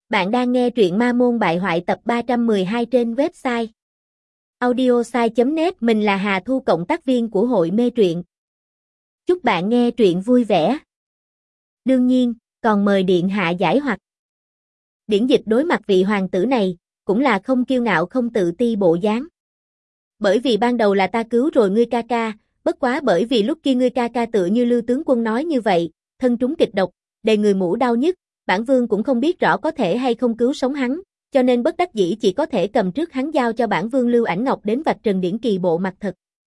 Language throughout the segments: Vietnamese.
Bạn đang nghe truyện Ma Môn Bại Hoại tập 312 trên website audiosai.net. Mình là Hà Thu, cộng tác viên của hội mê truyện. Chúc bạn nghe truyện vui vẻ. Đương nhiên, còn mời điện hạ giải hoặc. Điển Dịch đối mặt vị hoàng tử này, cũng là không kiêu ngạo không tự ti bộ dáng. Bởi vì ban đầu là ta cứu rồi ngươi ca ca, bất quá bởi vì lúc kia ngươi ca ca tựa như Lưu tướng quân nói như vậy, thân trúng kịch độc, đầy người mũ đau nhức. Bản vương cũng không biết rõ có thể hay không cứu sống hắn, cho nên bất đắc dĩ chỉ có thể cầm trước hắn giao cho bản vương Lưu Ảnh Ngọc đến vạch trần Điển Kỳ bộ mặt thật.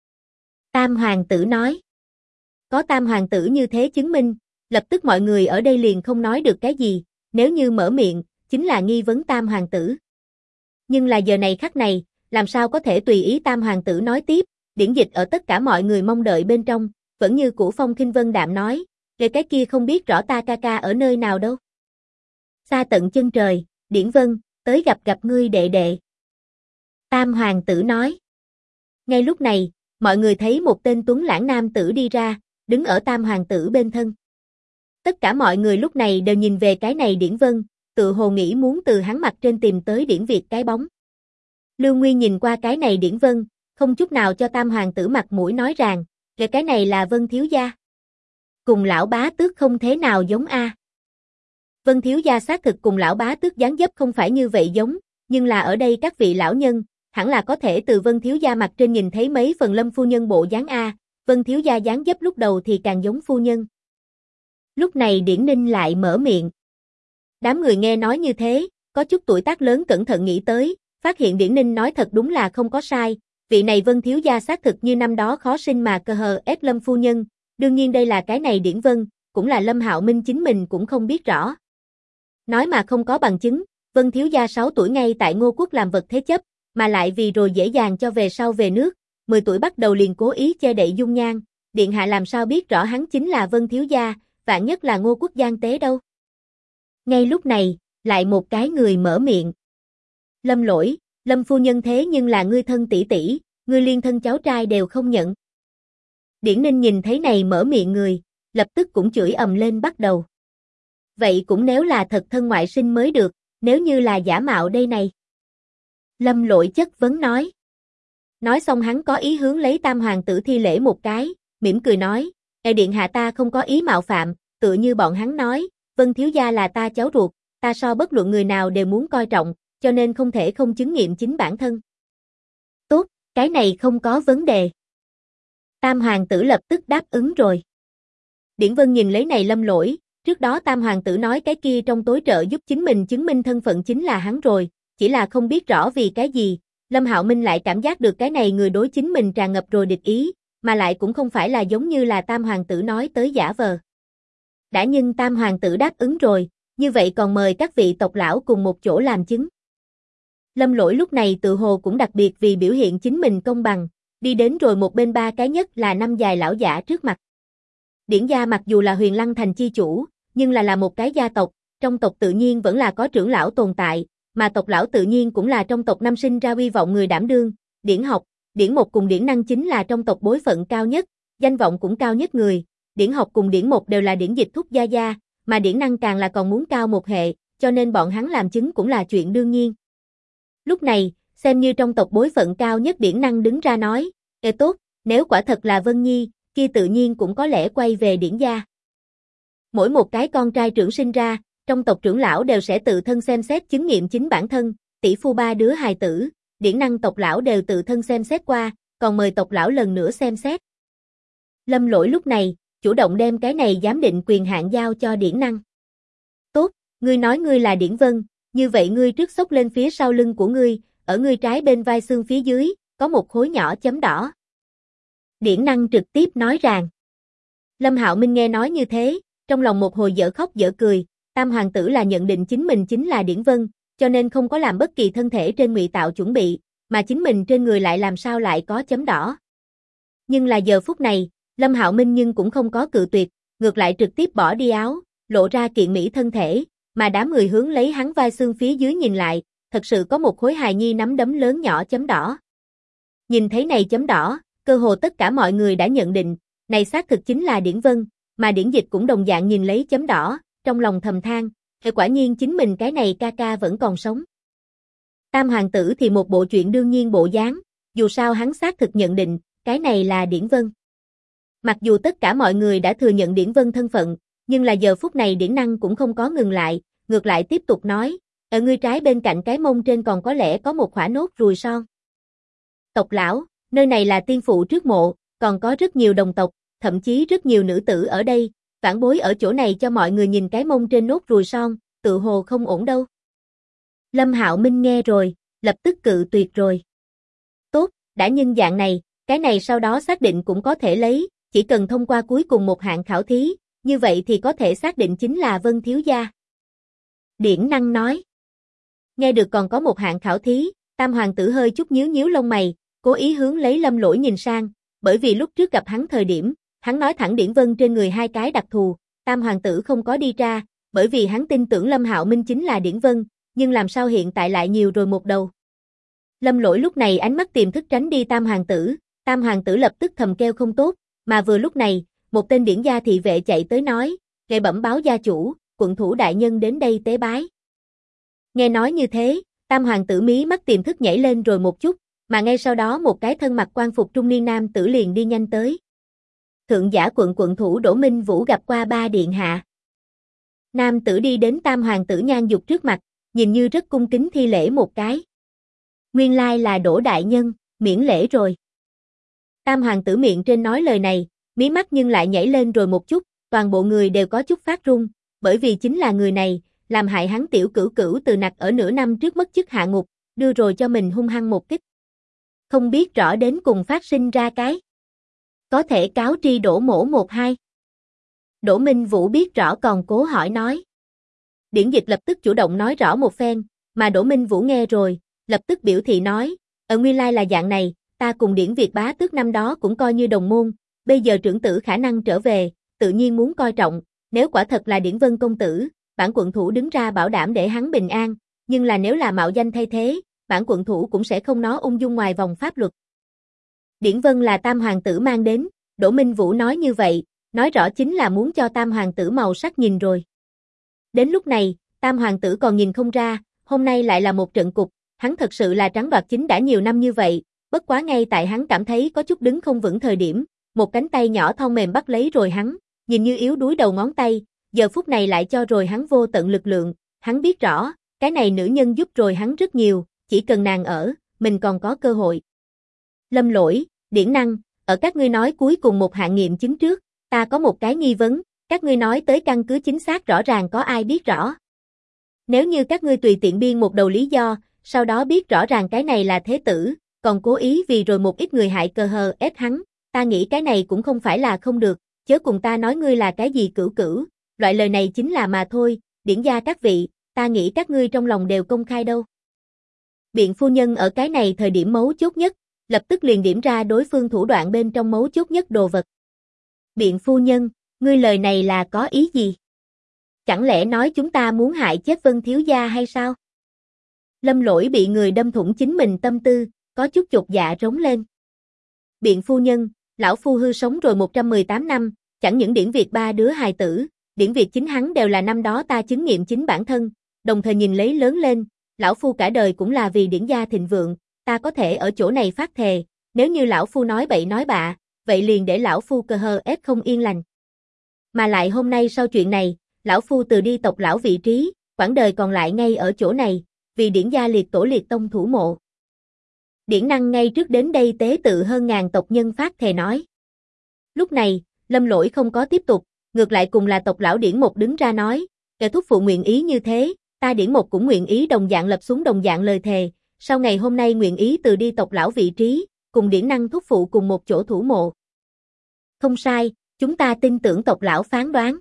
Tam hoàng tử nói. Có tam hoàng tử như thế chứng minh, lập tức mọi người ở đây liền không nói được cái gì, nếu như mở miệng, chính là nghi vấn tam hoàng tử. Nhưng là giờ này khắc này, làm sao có thể tùy ý tam hoàng tử nói tiếp. Điển Dịch ở tất cả mọi người mong đợi bên trong, vẫn như cũ phong khinh vân đạm nói, về cái kia không biết rõ ta ca ca ở nơi nào đâu. Xa tận chân trời, Điển Vân, tới gặp ngươi đệ đệ. Tam hoàng tử nói. Ngay lúc này, mọi người thấy một tên tuấn lãng nam tử đi ra, đứng ở tam hoàng tử bên thân. Tất cả mọi người lúc này đều nhìn về cái này Điển Vân, tự hồ nghĩ muốn từ hắn mặt trên tìm tới Điển Việt cái bóng. Lưu Nguyên nhìn qua cái này Điển Vân, không chút nào cho tam hoàng tử mặt mũi nói rằng, cái này là Vân thiếu gia. Cùng lão bá tước không thế nào giống a. Vân thiếu gia xác thực cùng lão bá tước dáng dấp không phải như vậy giống, nhưng là ở đây các vị lão nhân, hẳn là có thể từ Vân thiếu gia mặt trên nhìn thấy mấy phần Lâm phu nhân bộ dáng a, Vân thiếu gia dáng dấp lúc đầu thì càng giống phu nhân. Lúc này Điển Ninh lại mở miệng. Đám người nghe nói như thế, có chút tuổi tác lớn cẩn thận nghĩ tới, phát hiện Điển Ninh nói thật đúng là không có sai, vị này Vân thiếu gia xác thực như năm đó khó sinh mà cơ hờ ép Lâm phu nhân, đương nhiên đây là cái này Điển Vân, cũng là Lâm Hạo Minh chính mình cũng không biết rõ. Nói mà không có bằng chứng, Vân thiếu gia 6 tuổi ngay tại Ngô Quốc làm vật thế chấp, mà lại vì rồi dễ dàng cho về sau về nước, 10 tuổi bắt đầu liền cố ý che đậy dung nhan, điện hạ làm sao biết rõ hắn chính là Vân thiếu gia, vạn nhất là Ngô Quốc gian tế đâu. Ngay lúc này, lại một cái người mở miệng. Lâm Lỗi, Lâm phu nhân thế nhưng là ngươi thân tỷ tỷ, ngươi liên thân cháu trai đều không nhận. Điển Ninh nhìn thấy này mở miệng người, lập tức cũng chửi ầm lên bắt đầu. Vậy cũng nếu là thật thân ngoại sinh mới được, nếu như là giả mạo đây này. Lâm Lỗi chất vấn nói. Nói xong hắn có ý hướng lấy tam hoàng tử thi lễ một cái, mỉm cười nói, điện hạ ta không có ý mạo phạm, tựa như bọn hắn nói, Vân thiếu gia là ta cháu ruột, ta so bất luận người nào đều muốn coi trọng, cho nên không thể không chứng nghiệm chính bản thân. Tốt, cái này không có vấn đề. Tam hoàng tử lập tức đáp ứng rồi. Điển Vân nhìn lấy này Lâm Lỗi. Trước đó tam hoàng tử nói cái kia trong tối trợ giúp chính mình chứng minh thân phận chính là hắn rồi, chỉ là không biết rõ vì cái gì, Lâm Hạo Minh lại cảm giác được cái này người đối chính mình tràn ngập rồi địch ý, mà lại cũng không phải là giống như là tam hoàng tử nói tới giả vờ. Đã nhưng tam hoàng tử đáp ứng rồi, như vậy còn mời các vị tộc lão cùng một chỗ làm chứng. Lâm Lỗi lúc này tự hồ cũng đặc biệt vì biểu hiện chính mình công bằng, đi đến rồi một bên ba cái nhất là năm dài lão giả trước mặt. Điển gia mặc dù là Huyền Lăng thành chi chủ, nhưng là một cái gia tộc, trong tộc tự nhiên vẫn là có trưởng lão tồn tại, mà tộc lão tự nhiên cũng là trong tộc năm sinh ra uy vọng người đảm đương, Điển Học, Điển Một cùng Điển Năng chính là trong tộc bối phận cao nhất, danh vọng cũng cao nhất người, Điển Học cùng Điển Một đều là Điển Dịch thúc gia gia, mà Điển Năng càng là còn muốn cao một hệ, cho nên bọn hắn làm chứng cũng là chuyện đương nhiên. Lúc này, xem như trong tộc bối phận cao nhất Điển Năng đứng ra nói, tốt, nếu quả thật là Vân Nhi, kia tự nhiên cũng có lẽ quay về Điển gia. Mỗi một cái con trai trưởng sinh ra, trong tộc trưởng lão đều sẽ tự thân xem xét chứng nghiệm chính bản thân, tỷ phu ba đứa hài tử, Điển Năng tộc lão đều tự thân xem xét qua, còn mời tộc lão lần nữa xem xét. Lâm Lỗi lúc này, chủ động đem cái này giám định quyền hạn giao cho Điển Năng. Tốt, ngươi nói ngươi là Điển Vân, như vậy ngươi trước xốc lên phía sau lưng của ngươi, ở ngươi trái bên vai xương phía dưới, có một khối nhỏ chấm đỏ. Điển Năng trực tiếp nói rằng. Lâm Hạo Minh nghe nói như thế, trong lòng một hồi dở khóc dở cười, tam hoàng tử là nhận định chính mình chính là Điển Vân, cho nên không có làm bất kỳ thân thể trên ngụy tạo chuẩn bị, mà chính mình trên người lại làm sao lại có chấm đỏ. Nhưng là giờ phút này, Lâm Hạo Minh nhưng cũng không có cự tuyệt, ngược lại trực tiếp bỏ đi áo, lộ ra kiện mỹ thân thể, mà đám người hướng lấy hắn vai xương phía dưới nhìn lại, thật sự có một khối hài nhi nắm đấm lớn nhỏ chấm đỏ. Nhìn thấy này chấm đỏ, cơ hồ tất cả mọi người đã nhận định, này xác thực chính là Điển Vân, mà Điển Dịch cũng đồng dạng nhìn lấy chấm đỏ, trong lòng thầm than, Quả nhiên chính mình cái này ca ca vẫn còn sống. Tam hoàng tử thì một bộ chuyện đương nhiên bộ dáng, dù sao hắn xác thực nhận định, cái này là Điển Vân. Mặc dù tất cả mọi người đã thừa nhận Điển Vân thân phận, nhưng là giờ phút này Điển Năng cũng không có ngừng lại, ngược lại tiếp tục nói, ở ngươi trái bên cạnh cái mông trên còn có lẽ có một khỏa nốt ruồi son. Tộc lão, nơi này là tiên phụ trước mộ, còn có rất nhiều đồng tộc, thậm chí rất nhiều nữ tử ở đây, vãn bối ở chỗ này cho mọi người nhìn cái mông trên nốt ruồi son, tự hồ không ổn đâu. Lâm Hạo Minh nghe rồi, lập tức cự tuyệt rồi. Tốt, đã nhân dạng này, cái này sau đó xác định cũng có thể lấy, chỉ cần thông qua cuối cùng một hạng khảo thí, như vậy thì có thể xác định chính là Vân thiếu gia. Điển Năng nói. Nghe được còn có một hạng khảo thí, Tam hoàng tử hơi chút nhíu nhíu lông mày, cố ý hướng lấy Lâm Lỗi nhìn sang, bởi vì lúc trước gặp hắn thời điểm, hắn nói thẳng Điển Vân trên người hai cái đặc thù, Tam hoàng tử không có đi ra, bởi vì hắn tin tưởng Lâm Hạo Minh chính là Điển Vân, nhưng làm sao hiện tại lại nhiều rồi một đầu. Lâm Lỗi lúc này ánh mắt tiềm thức tránh đi Tam hoàng tử lập tức thầm kêu không tốt, mà vừa lúc này, một tên điển gia thị vệ chạy tới nói, "Ngài bẩm báo gia chủ, quận thủ đại nhân đến đây tế bái." Nghe nói như thế, Tam hoàng tử mí mắt tiềm thức nhảy lên rồi một chút, mà ngay sau đó một cái thân mặc quan phục trung niên nam tử liền đi nhanh tới. Thượng giả quận thủ Đỗ Minh Vũ gặp qua ba điện hạ. Nam tử đi đến Tam hoàng tử nhan dục trước mặt, nhìn như rất cung kính thi lễ một cái. Nguyên lai là Đỗ đại nhân, miễn lễ rồi. Tam hoàng tử miệng trên nói lời này, mí mắt nhưng lại nhảy lên rồi một chút, toàn bộ người đều có chút phát run, bởi vì chính là người này, làm hại hắn tiểu cửu cửu từ nặc ở nửa năm trước mất chức hạ ngục, đưa rồi cho mình hung hăng một kích. Không biết rõ đến cùng phát sinh ra cái. Có thể cáo tri Đỗ mỗ một hai. Đỗ Minh Vũ biết rõ còn cố hỏi nói. Điển Dịch lập tức chủ động nói rõ một phen, mà Đỗ Minh Vũ nghe rồi, lập tức biểu thị nói, ở nguyên lai là dạng này, ta cùng Điển Việt bá tước năm đó cũng coi như đồng môn, bây giờ trưởng tử khả năng trở về, tự nhiên muốn coi trọng, nếu quả thật là Điển Vân công tử, bản quận thủ đứng ra bảo đảm để hắn bình an, nhưng là nếu là mạo danh thay thế, bản quận thủ cũng sẽ không nó ung dung ngoài vòng pháp luật. Điển Vân là Tam hoàng tử mang đến, Đỗ Minh Vũ nói như vậy, nói rõ chính là muốn cho Tam hoàng tử màu sắc nhìn rồi. Đến lúc này, Tam hoàng tử còn nhìn không ra, hôm nay lại là một trận cục, hắn thật sự là trắng đoạt chính đã nhiều năm như vậy, bất quá ngay tại hắn cảm thấy có chút đứng không vững thời điểm, một cánh tay nhỏ thon mềm bắt lấy rồi hắn, nhìn như yếu đuối đầu ngón tay, giờ phút này lại cho rồi hắn vô tận lực lượng, hắn biết rõ, cái này nữ nhân giúp rồi hắn rất nhiều, chỉ cần nàng ở, mình còn có cơ hội. Lâm Lỗi, Điển Năng, ở các ngươi nói cuối cùng một hạng nghiệm chứng trước, ta có một cái nghi vấn, các ngươi nói tới căn cứ chính xác rõ ràng có ai biết rõ. Nếu như các ngươi tùy tiện biên một đầu lý do, sau đó biết rõ ràng cái này là thế tử, còn cố ý vì rồi một ít người hại cờ hờ ép hắn, ta nghĩ cái này cũng không phải là không được, chớ cùng ta nói ngươi là cái gì cửu cửu, loại lời này chính là mà thôi, điển gia các vị, ta nghĩ các ngươi trong lòng đều công khai đâu. Biện phu nhân ở cái này thời điểm mấu chốt nhất, lập tức liền điểm ra đối phương thủ đoạn bên trong mấu chốt nhất đồ vật. Biện phu nhân, ngươi lời này là có ý gì? Chẳng lẽ nói chúng ta muốn hại chết Vân thiếu gia hay sao? Lâm Lỗi bị người đâm thủng chính mình tâm tư, có chút chột dạ rống lên. Biện phu nhân, lão phu hư sống rồi 118 năm, chẳng những Điển Việt ba đứa hài tử, Điển Việt chính hắn đều là năm đó ta chứng nghiệm chính bản thân, đồng thời nhìn lấy lớn lên, lão phu cả đời cũng là vì Điển gia thịnh vượng, ta có thể ở chỗ này phát thề, nếu như lão phu nói bậy nói bạ, vậy liền để lão phu cờ hờ ép không yên lành. Mà lại hôm nay sau chuyện này, lão phu từ đi tộc lão vị trí, quãng đời còn lại ngay ở chỗ này, vì Điển gia liệt tổ liệt tông thủ mộ. Điển Năng ngay trước đến đây tế tự hơn ngàn tộc nhân phát thề nói. Lúc này, Lâm Lỗi không có tiếp tục, ngược lại cùng là tộc lão Điển một đứng ra nói, kẻ thúc phụ nguyện ý như thế, ta Điển một cũng nguyện ý đồng dạng lập xuống đồng dạng lời thề, sau ngày hôm nay nguyện ý từ đi tộc lão vị trí, cùng Điển Năng thúc phụ cùng một chỗ thủ mộ. Không sai, chúng ta tin tưởng tộc lão phán đoán.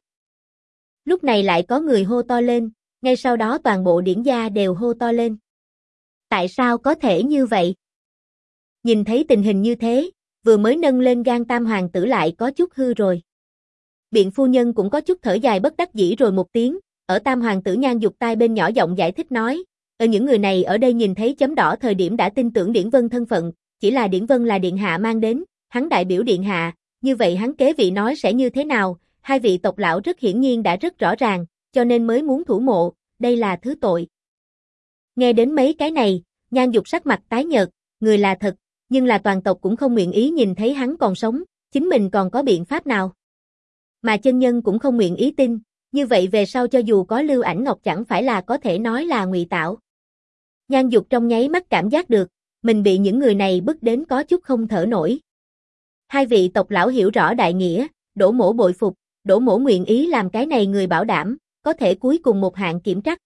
Lúc này lại có người hô to lên, ngay sau đó toàn bộ Điển gia đều hô to lên. Tại sao có thể như vậy? Nhìn thấy tình hình như thế, vừa mới nâng lên gan Tam hoàng tử lại có chút hư rồi. Biện phu nhân cũng có chút thở dài bất đắc dĩ rồi một tiếng, ở Tam hoàng tử nhan dục tai bên nhỏ giọng giải thích nói, những người này ở đây nhìn thấy chấm đỏ thời điểm đã tin tưởng Điển Vân thân phận, chỉ là Điển Vân là điện hạ mang đến, hắn đại biểu điện hạ, như vậy hắn kế vị nói sẽ như thế nào, hai vị tộc lão rất hiển nhiên đã rất rõ ràng, cho nên mới muốn thủ mộ, đây là thứ tội. Nghe đến mấy cái này, Nhan Dục sắc mặt tái nhợt, người là thật, nhưng là toàn tộc cũng không nguyện ý nhìn thấy hắn còn sống, chính mình còn có biện pháp nào? Mà chân nhân cũng không nguyện ý tin, như vậy về sau cho dù có Lưu Ảnh Ngọc chẳng phải là có thể nói là ngụy tạo. Nhan Dục trong nháy mắt cảm giác được, mình bị những người này bức đến có chút không thở nổi. Hai vị tộc lão hiểu rõ đại nghĩa, Đỗ Mỗ bội phục, Đỗ Mỗ nguyện ý làm cái này người bảo đảm, có thể cuối cùng một hạng kiểm trắc.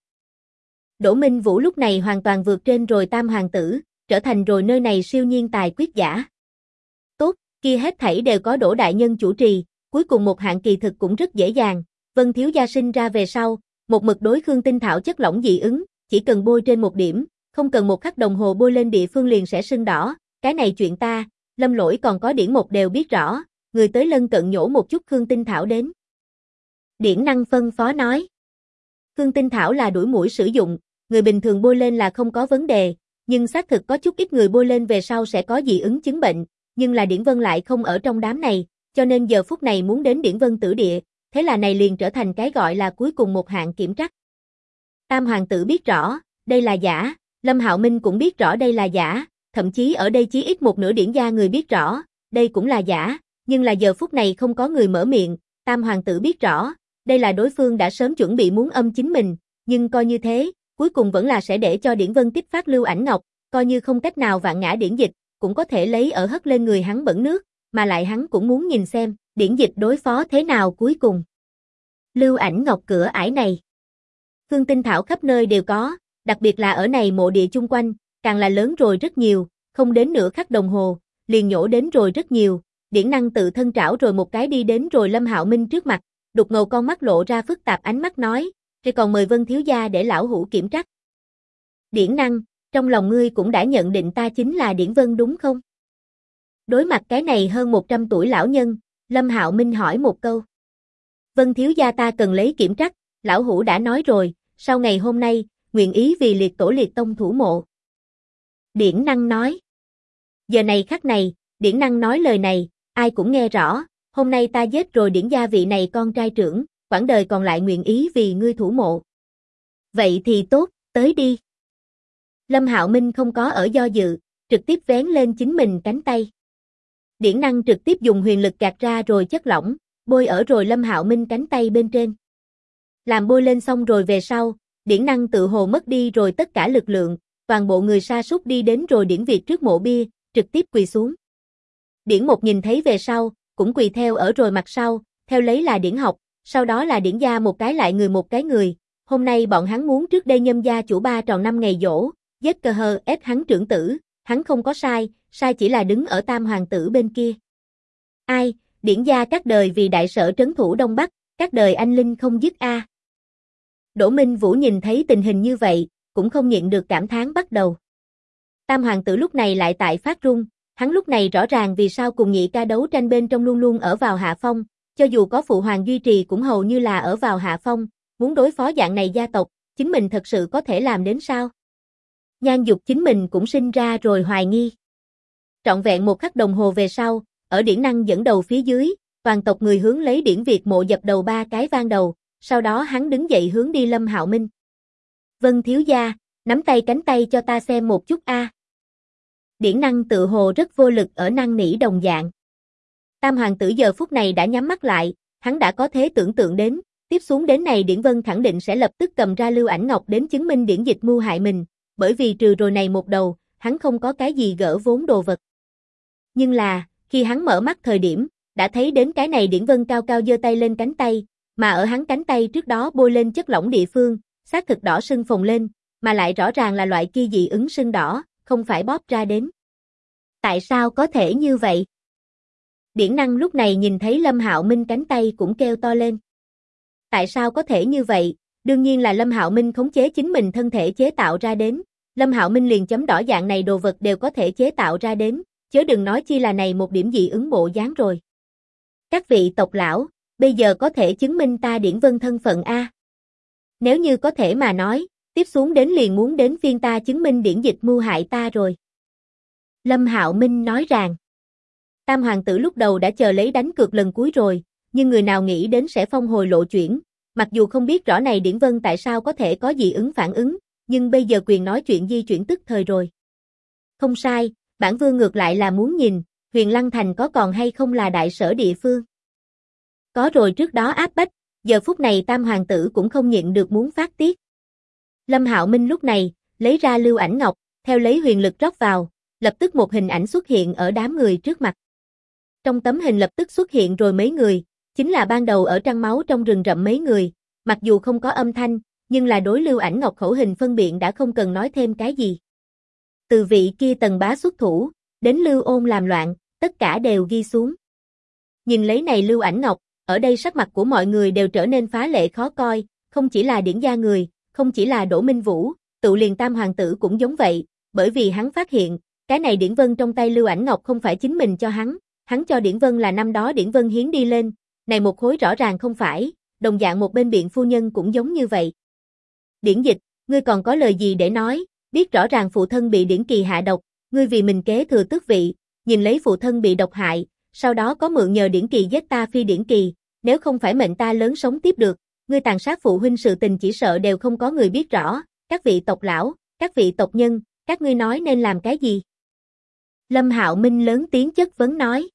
Đỗ Minh Vũ lúc này hoàn toàn vượt trên rồi tam hoàng tử, trở thành rồi nơi này siêu nhiên tài quyết giả. Tốt, kia hết thảy đều có Đỗ đại nhân chủ trì, cuối cùng một hạng kỳ thực cũng rất dễ dàng. Vân thiếu gia sinh ra về sau, một mực đối Khương Tinh Thảo chất lỏng dị ứng, chỉ cần bôi trên một điểm, không cần một khắc đồng hồ bôi lên địa phương liền sẽ sưng đỏ, cái này chuyện ta, Lâm Lỗi còn có Điển Một đều biết rõ, người tới lân cận nhổ một chút Khương Tinh Thảo đến. Điển Năng phân phó nói. Khương Tinh Thảo là đuổi muỗi sử dụng, người bình thường bôi lên là không có vấn đề, nhưng xác thực có chút ít người bôi lên về sau sẽ có dị ứng chứng bệnh, nhưng là Điển Vân lại không ở trong đám này, cho nên giờ phút này muốn đến Điển Vân tử địa, thế là này liền trở thành cái gọi là cuối cùng một hạng kiểm trắc. Tam hoàng tử biết rõ, đây là giả, Lâm Hạo Minh cũng biết rõ đây là giả, thậm chí ở đây chí ít một nửa Điển gia người biết rõ, đây cũng là giả, nhưng là giờ phút này không có người mở miệng, Tam hoàng tử biết rõ, đây là đối phương đã sớm chuẩn bị muốn âm chính mình, nhưng coi như thế, cuối cùng vẫn là sẽ để cho Điển Vân tích phát Lưu Ảnh Ngọc, coi như không cách nào vạn ngã điển dịch, cũng có thể lấy ở hất lên người hắn bẩn nước, mà lại hắn cũng muốn nhìn xem, điển dịch đối phó thế nào cuối cùng. Lưu Ảnh Ngọc cửa ải này. Khương Tinh Thảo khắp nơi đều có, đặc biệt là ở này mộ địa chung quanh, càng là lớn rồi rất nhiều, không đến nửa khắc đồng hồ, liền nhổ đến rồi rất nhiều, Điển Năng tự thân trảo rồi một cái đi đến rồi Lâm Hạo Minh trước mặt, đục ngầu con mắt lộ ra phức tạp ánh mắt nói, rồi còn mời Vân thiếu gia để lão hữu kiểm trắc. Điển Năng, trong lòng ngươi cũng đã nhận định ta chính là Điển Vân đúng không? Đối mặt cái này hơn 100 tuổi lão nhân, Lâm Hạo Minh hỏi một câu. Vân thiếu gia ta cần lấy kiểm trắc, lão hữu đã nói rồi, sau ngày hôm nay, nguyện ý vì liệt tổ liệt tông thủ mộ. Điển Năng nói. Giờ này khắc này, Điển Năng nói lời này, ai cũng nghe rõ, hôm nay ta giết rồi Điển gia vị này con trai trưởng, quãng đời còn lại nguyện ý vì ngươi thủ mộ. Vậy thì tốt, tới đi. Lâm Hạo Minh không có ở do dự, trực tiếp vén lên chính mình cánh tay. Điển Năng trực tiếp dùng huyền lực gạt ra rồi chất lỏng, bôi ở rồi Lâm Hạo Minh cánh tay bên trên. Làm bôi lên xong rồi về sau, Điển Năng tự hồ mất đi rồi tất cả lực lượng, toàn bộ người sa sút đi đến rồi Điển Việt trước mộ bia, trực tiếp quỳ xuống. Điển Một nhìn thấy về sau, cũng quỳ theo ở rồi mặt sau, theo lấy là Điển Học, sau đó là Điển gia một cái lại người một cái người. Hôm nay bọn hắn muốn trước đây Nhâm gia chủ 3 tròn 5 ngày giỗ, giết cơ hờ ép hắn trưởng tử, hắn không có sai, sai chỉ là đứng ở tam hoàng tử bên kia. Ai, Điển gia các đời vì đại sở trấn thủ Đông Bắc, các đời anh linh không dứt a. Đỗ Minh Vũ nhìn thấy tình hình như vậy, cũng không nhịn được cảm thán bắt đầu. Tam hoàng tử lúc này lại tại phát run, hắn lúc này rõ ràng vì sao cùng Nhị ca đấu tranh bên trong luôn luôn ở vào hạ phong, cho dù có phụ hoàng duy trì cũng hầu như là ở vào hạ phong, muốn đối phó dạng này gia tộc, chính mình thật sự có thể làm đến sao? Nhan Dục chính mình cũng sinh ra rồi hoài nghi. Trọn vẹn một khắc đồng hồ về sau, ở Điển Năng dẫn đầu phía dưới, toàn tộc người hướng lấy Điển Việt mộ dập đầu 3 cái vang đầu, sau đó hắn đứng dậy hướng đi Lâm Hạo Minh. Vân thiếu gia, nắm tay cánh tay cho ta xem một chút a. Điển Năng tự hồ rất vô lực ở năn nỉ đồng dạng. Tam hoàng tử giờ phút này đã nhắm mắt lại, hắn đã có thế tưởng tượng đến, tiếp xuống đến này Điển Vân khẳng định sẽ lập tức cầm ra Lưu Ảnh Ngọc đến chứng minh Điển Dịch mưu hại mình, bởi vì trừ rồi này một đầu, hắn không có cái gì gỡ vốn đồ vật. Nhưng là, khi hắn mở mắt thời điểm, đã thấy đến cái này Điển Vân cao cao giơ tay lên cánh tay, mà ở hắn cánh tay trước đó bôi lên chất lỏng địa phương, xác thực đỏ sưng phồng lên, mà lại rõ ràng là loại kia dị ứng sưng đỏ, không phải bóp ra đến. Tại sao có thể như vậy? Điển Năng lúc này nhìn thấy Lâm Hạo Minh cánh tay cũng kêu to lên. Tại sao có thể như vậy? Đương nhiên là Lâm Hạo Minh khống chế chính mình thân thể chế tạo ra đến. Lâm Hạo Minh liền chấm đỏ dạng này đồ vật đều có thể chế tạo ra đến, chớ đừng nói chi là này một điểm dị ứng bộ dáng rồi. Các vị tộc lão, bây giờ có thể chứng minh ta Điển Vân thân phận a. Nếu như có thể mà nói, tiếp xuống đến liền muốn đến phiên ta chứng minh Điển Dịch mưu hại ta rồi. Lâm Hạo Minh nói rằng, Tam hoàng tử lúc đầu đã chờ lấy đánh cược lần cuối rồi, nhưng người nào nghĩ đến sẽ phong hồi lộ chuyển, Mặc dù không biết rõ này Điển Vân tại sao có thể có dị ứng phản ứng, nhưng bây giờ quyền nói chuyện di chuyển tức thời rồi. Không sai, bản vương ngược lại là muốn nhìn, Huyền Lăng Thành có còn hay không là đại sở địa phương. Có rồi trước đó áp bách, giờ phút này Tam hoàng tử cũng không nhịn được muốn phát tiết. Lâm Hạo Minh lúc này, lấy ra lưu ảnh ngọc, theo lấy huyền lực rót vào, lập tức một hình ảnh xuất hiện ở đám người trước mặt. Trong tấm hình lập tức xuất hiện rồi mấy người, chính là ban đầu ở trăng máu trong rừng rậm mấy người, mặc dù không có âm thanh, nhưng là đối lưu ảnh ngọc khẩu hình phân biện đã không cần nói thêm cái gì. Từ vị kia Tần Bá xuất thủ, đến Lưu Ôn làm loạn, tất cả đều ghi xuống. Nhìn lấy này lưu ảnh ngọc, ở đây sắc mặt của mọi người đều trở nên phá lệ khó coi, không chỉ là Điển gia người, không chỉ là Đỗ Minh Vũ, tự liền Tam hoàng tử cũng giống vậy, bởi vì hắn phát hiện, cái này Điển Vân trong tay lưu ảnh ngọc không phải chính mình cho hắn cho Điển Vân là năm đó Điển Vân hiến đi lên, này một khối rõ ràng không phải, đồng dạng một bên biện phu nhân cũng giống như vậy. Điển Dịch, ngươi còn có lời gì để nói, biết rõ ràng phụ thân bị Điển Kỳ hạ độc, ngươi vì mình kế thừa tước vị, nhìn lấy phụ thân bị độc hại, sau đó có mượn nhờ Điển Kỳ giết ta phi Điển Kỳ, nếu không phải mệnh ta lớn sống tiếp được, ngươi tàn sát phụ huynh sự tình chỉ sợ đều không có người biết rõ, các vị tộc lão, các vị tộc nhân, các ngươi nói nên làm cái gì? Lâm Hạo Minh lớn tiếng chất vấn nói.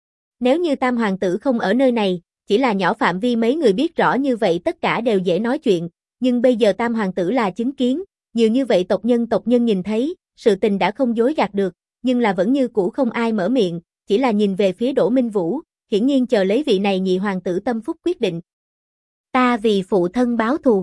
Nếu như Tam hoàng tử không ở nơi này, chỉ là nhỏ phạm vi mấy người biết rõ như vậy tất cả đều dễ nói chuyện, nhưng bây giờ Tam hoàng tử là chứng kiến, nhiều như vậy tộc nhân nhìn thấy, sự tình đã không dối gạt được, nhưng là vẫn như cũ không ai mở miệng, chỉ là nhìn về phía Đỗ Minh Vũ, hiển nhiên chờ lấy vị này nhị hoàng tử tâm phúc quyết định. Ta vì phụ thân báo thù.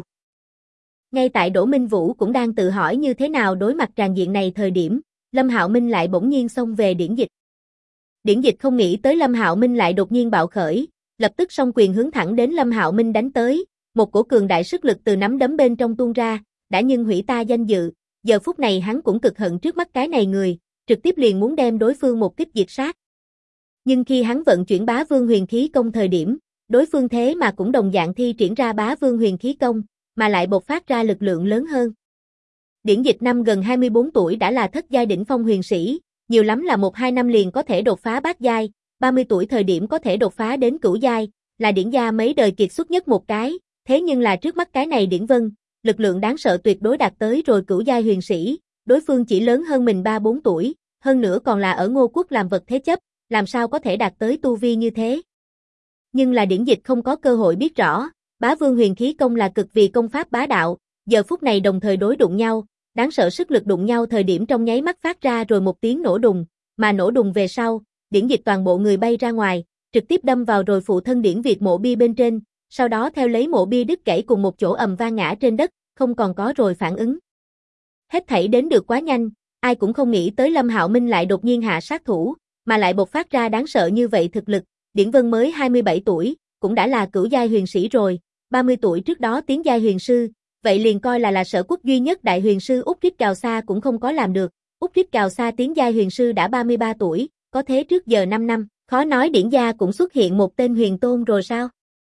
Ngay tại Đỗ Minh Vũ cũng đang tự hỏi như thế nào đối mặt tràn diện này thời điểm, Lâm Hạo Minh lại bỗng nhiên xông về Điển Dịch. Điển Dịch không nghĩ tới Lâm Hạo Minh lại đột nhiên bạo khởi, lập tức song quyền hướng thẳng đến Lâm Hạo Minh đánh tới, một cổ cường đại sức lực từ nắm đấm bên trong tuôn ra, đã nhưng hủy ta danh dự, giờ phút này hắn cũng cực hận trước mắt cái này người, trực tiếp liền muốn đem đối phương một kích diệt sát. Nhưng khi hắn vận chuyển Bá Vương Huyền Khí Công thời điểm, đối phương thế mà cũng đồng dạng thi triển ra Bá Vương Huyền Khí Công, mà lại bộc phát ra lực lượng lớn hơn. Điển Dịch năm gần 24 tuổi đã là thất giai đỉnh phong huyền sĩ, nhiều lắm là 1-2 năm liền có thể đột phá bát giai, 30 tuổi thời điểm có thể đột phá đến cửu giai, là Điển gia mấy đời kiệt xuất nhất một cái, thế nhưng là trước mắt cái này Điển Vân, lực lượng đáng sợ tuyệt đối đạt tới rồi cửu giai huyền sĩ, đối phương chỉ lớn hơn mình 3-4 tuổi, hơn nữa còn là ở Ngô Quốc làm vật thế chấp, làm sao có thể đạt tới tu vi như thế. Nhưng là Điển Dịch không có cơ hội biết rõ, Bá Vương Huyền Khí Công là cực vì công pháp bá đạo, giờ phút này đồng thời đối đụng nhau, đáng sợ sức lực đụng nhau thời điểm trong nháy mắt phát ra rồi một tiếng nổ đùng, mà nổ đùng về sau, Điển Dịch toàn bộ người bay ra ngoài, trực tiếp đâm vào rồi phụ thân Điển Việt mộ bia bên trên, sau đó theo lấy mộ bia đứt gãy cùng một chỗ ầm vang ngã trên đất, không còn có rồi phản ứng. Hết thảy đến được quá nhanh, ai cũng không nghĩ tới Lâm Hạo Minh lại đột nhiên hạ sát thủ, mà lại bộc phát ra đáng sợ như vậy thực lực, Điển Vân mới 27 tuổi, cũng đã là cửu giai huyền sĩ rồi, 30 tuổi trước đó tiến giai huyền sư, vậy liền coi là sở quốc duy nhất đại huyền sư Úc Rít Cào Sa cũng không có làm được, Úc Rít Cào Sa tiến giai huyền sư đã 33 tuổi, có thế trước giờ 5 năm, khó nói Điển gia cũng xuất hiện một tên huyền tôn rồi sao?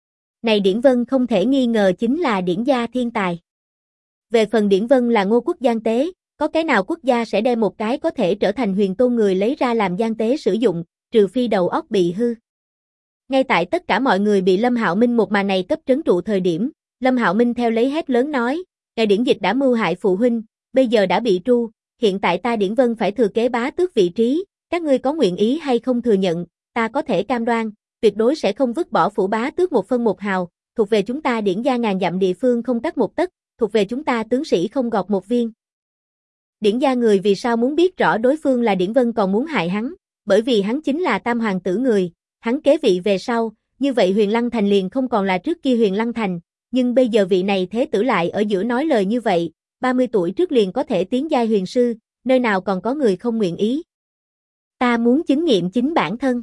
Này Điển Vân không thể nghi ngờ chính là Điển gia thiên tài. Về phần Điển Vân là Ngô quốc gian tế, có cái nào quốc gia sẽ đem một cái có thể trở thành huyền tôn người lấy ra làm gian tế sử dụng, trừ phi đầu óc bị hư. Ngay tại tất cả mọi người bị Lâm Hạo Minh một màn này cấp trấn trụ thời điểm, Lâm Hạo Minh theo lấy hét lớn nói, ngài Điển Dịch đã mưu hại phụ huynh, bây giờ đã bị tru, hiện tại ta Điển Vân phải thừa kế bá tước vị trí, các ngươi có nguyện ý hay không thừa nhận, ta có thể cam đoan, tuyệt đối sẽ không vứt bỏ phủ bá tước một phân một hào, thuộc về chúng ta Điển gia ngàn dặm địa phương không cắt một tấc, thuộc về chúng ta tướng sĩ không gọt một viên. Điển gia người vì sao muốn biết rõ đối phương là Điển Vân còn muốn hại hắn, bởi vì hắn chính là tam hoàng tử người, hắn kế vị về sau, như vậy Huyền Lăng Thành liền không còn là trước kia Huyền Lăng Thành, nhưng bây giờ vị này thế tử lại ở giữa nói lời như vậy, 30 tuổi trước liền có thể tiến giai huyền sư, nơi nào còn có người không nguyện ý. Ta muốn chứng nghiệm chính bản thân.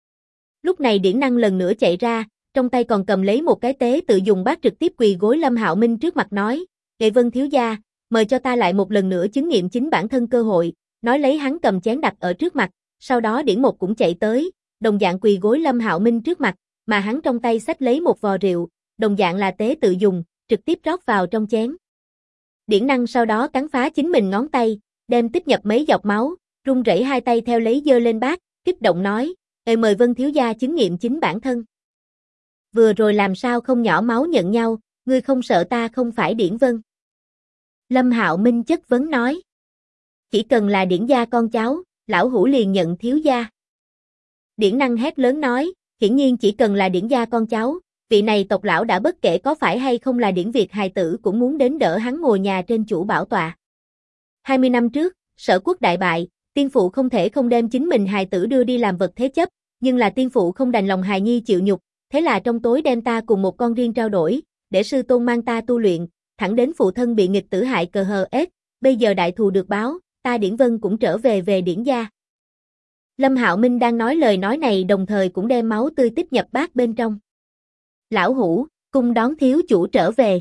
Lúc này Điển Năng lần nữa chạy ra, trong tay còn cầm lấy một cái tế tự dùng bát trực tiếp quỳ gối Lâm Hạo Minh trước mặt nói, Nghệ Vân thiếu gia, mời cho ta lại một lần nữa chứng nghiệm chính bản thân cơ hội, nói lấy hắn cầm chén đặt ở trước mặt, sau đó Điển Một cũng chạy tới, đồng dạng quỳ gối Lâm Hạo Minh trước mặt, mà hắn trong tay xách lấy một vò rượu, đồng dạng là tế tự dùng, trực tiếp rót vào trong chén. Điển Năng sau đó cắn phá chính mình ngón tay, đem tích nhập mấy giọt máu, run rẩy hai tay theo lấy dơ lên bát, kích động nói, mời Vân thiếu gia chứng nghiệm chính bản thân. vừa rồi làm sao không nhỏ máu nhận nhau, ngươi không sợ ta không phải Điển Vân? Lâm Hạo Minh chất vấn nói. Chỉ cần là Điển gia con cháu, lão hủ liền nhận thiếu gia. Điển Năng hét lớn nói, hiển nhiên chỉ cần là Điển gia con cháu, vị này tộc lão đã bất kể có phải hay không là Điển Việt hài tử cũng muốn đến đỡ hắn ngồi nhà trên chủ bảo tọa. 20 năm trước, Sở Quốc đại bại, tiên phụ không thể không đem chính mình hài tử đưa đi làm vật thế chấp, nhưng là tiên phụ không đành lòng hài nhi chịu nhục, thế là trong tối đem ta cùng một con riêng trao đổi, để sư tôn mang ta tu luyện, thẳng đến phụ thân bị nghịch tử hại cờ hờ ết, bây giờ đại thù được báo, ta Điển Vân cũng trở về Điển gia. Lâm Hạo Minh đang nói lời nói này đồng thời cũng đem máu tươi tích nhập bát bên trong. Lão hủ, cung đón thiếu chủ trở về.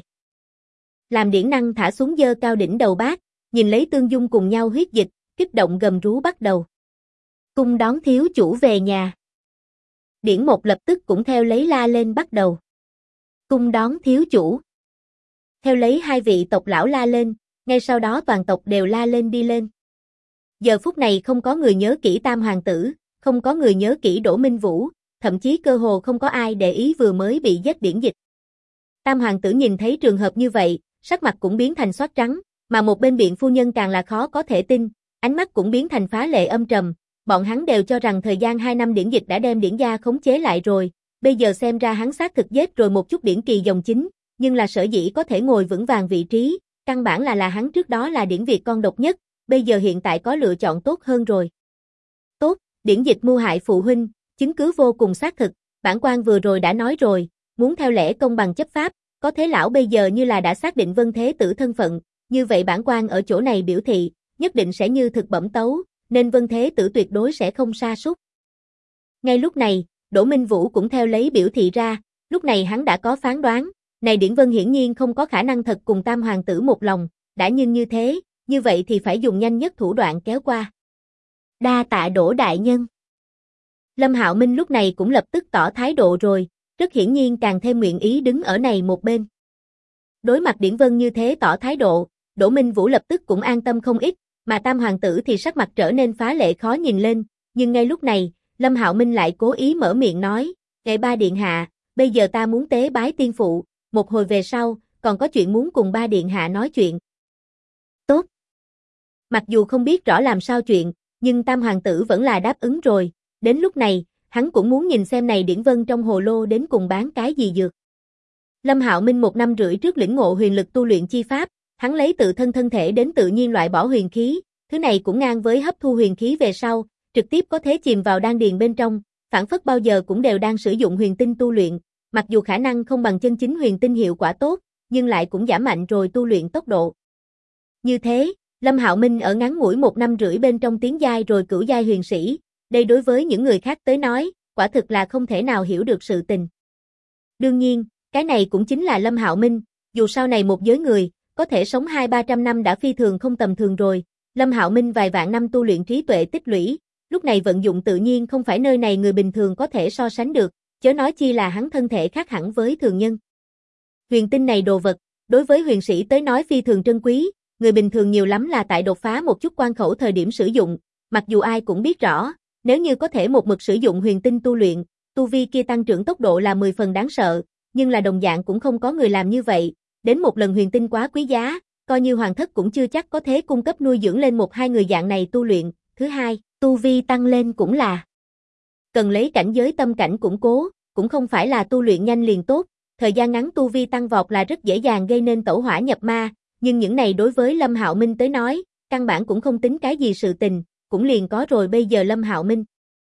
Làm Điển Năng thả xuống giơ cao đỉnh đầu bát, nhìn lấy tương dung cùng nhau huyết dịch, kích động gầm rú bắt đầu. Cung đón thiếu chủ về nhà. Điển Một lập tức cũng theo lấy la lên bắt đầu. Cung đón thiếu chủ. Theo lấy hai vị tộc lão la lên, ngay sau đó toàn tộc đều la lên đi lên. Giờ phút này không có người nhớ kỹ Tam Hoàng tử, không có người nhớ kỹ Đỗ Minh Vũ, thậm chí cơ hồ không có ai để ý vừa mới bị giết Điển Dịch. Tam Hoàng tử nhìn thấy trường hợp như vậy, sắc mặt cũng biến thành xót trắng, mà một bên Biện phu nhân càng là khó có thể tin, ánh mắt cũng biến thành phá lệ âm trầm, bọn hắn đều cho rằng thời gian 2 năm Điển Dịch đã đem Điển gia khống chế lại rồi, bây giờ xem ra hắn xác thực giết rồi một chút Điển Kỳ dòng chính, nhưng là sở dĩ có thể ngồi vững vàng vị trí, căn bản là hắn trước đó là Điển Việt con độc nhất, bây giờ hiện tại có lựa chọn tốt hơn rồi. Tốt, Điển Dịch mưu hại phụ huynh, chứng cứ vô cùng xác thực, bản quan vừa rồi đã nói rồi, muốn theo lẽ công bằng chấp pháp, có thế lão bây giờ như là đã xác định Vân Thế Tử thân phận, như vậy bản quan ở chỗ này biểu thị, nhất định sẽ như thực bẩm tấu, nên Vân Thế Tử tuyệt đối sẽ không sa sút. Ngay lúc này, Đỗ Minh Vũ cũng theo lấy biểu thị ra, lúc này hắn đã có phán đoán, này Điển Vân hiển nhiên không có khả năng thật cùng Tam Hoàng tử một lòng, đã nhưng như thế, như vậy thì phải dùng nhanh nhất thủ đoạn kéo qua. Đa tạ Đỗ đại nhân. Lâm Hạo Minh lúc này cũng lập tức tỏ thái độ rồi, rất hiển nhiên càng thêm nguyện ý đứng ở này một bên. Đối mặt Điển Vân như thế tỏ thái độ, Đỗ Minh Vũ lập tức cũng an tâm không ít, mà Tam Hoàng tử thì sắc mặt trở nên phá lệ khó nhìn lên, nhưng ngay lúc này, Lâm Hạo Minh lại cố ý mở miệng nói, "Ngài ba điện hạ, bây giờ ta muốn tế bái tiên phụ, một hồi về sau, còn có chuyện muốn cùng ba điện hạ nói chuyện." Tốt. Mặc dù không biết rõ làm sao chuyện, nhưng Tam Hoàng tử vẫn là đáp ứng rồi, đến lúc này, hắn cũng muốn nhìn xem này Điển Vân trong hồ lô đến cùng bán cái gì dược. Lâm Hạo Minh 1 năm rưỡi trước lĩnh ngộ huyền lực tu luyện chi pháp, hắn lấy tự thân thân thể đến tự nhiên loại bỏ huyền khí, thứ này cũng ngang với hấp thu huyền khí về sau, trực tiếp có thể chìm vào đan điền bên trong, phản phất bao giờ cũng đều đang sử dụng huyền tinh tu luyện, mặc dù khả năng không bằng chân chính huyền tinh hiệu quả tốt, nhưng lại cũng giảm mạnh rồi tu luyện tốc độ. Như thế, Lâm Hạo Minh ở ngắn ngủi 1 năm rưỡi bên trong tiến giai rồi cửu giai huyền sĩ, đây đối với những người khác tới nói, quả thực là không thể nào hiểu được sự tình. Đương nhiên, cái này cũng chính là Lâm Hạo Minh, dù sau này một giới người, có thể sống 200-300 năm đã phi thường không tầm thường rồi, Lâm Hạo Minh vài vạn năm tu luyện trí tuệ tích lũy, lúc này vận dụng tự nhiên không phải nơi này người bình thường có thể so sánh được, chớ nói chi là hắn thân thể khác hẳn với thường nhân. Huyền tinh này đồ vật, đối với huyền sĩ tới nói phi thường trân quý, người bình thường nhiều lắm là tại đột phá một chút quan khẩu thời điểm sử dụng, mặc dù ai cũng biết rõ, nếu như có thể một mực sử dụng huyền tinh tu luyện, tu vi kia tăng trưởng tốc độ là 10 phần đáng sợ, nhưng là đồng dạng cũng không có người làm như vậy, đến một lần huyền tinh quá quý giá, coi như hoàng thất cũng chưa chắc có thể cung cấp nuôi dưỡng lên 1-2 người dạng này tu luyện. Thứ hai, tu vi tăng lên cũng là cần lấy cảnh giới tâm cảnh củng cố, cũng không phải là tu luyện nhanh liền tốt, thời gian ngắn tu vi tăng vọt là rất dễ dàng gây nên tẩu hỏa nhập ma, nhưng những này đối với Lâm Hạo Minh tới nói, căn bản cũng không tính cái gì sự tình, cũng liền có rồi bây giờ Lâm Hạo Minh.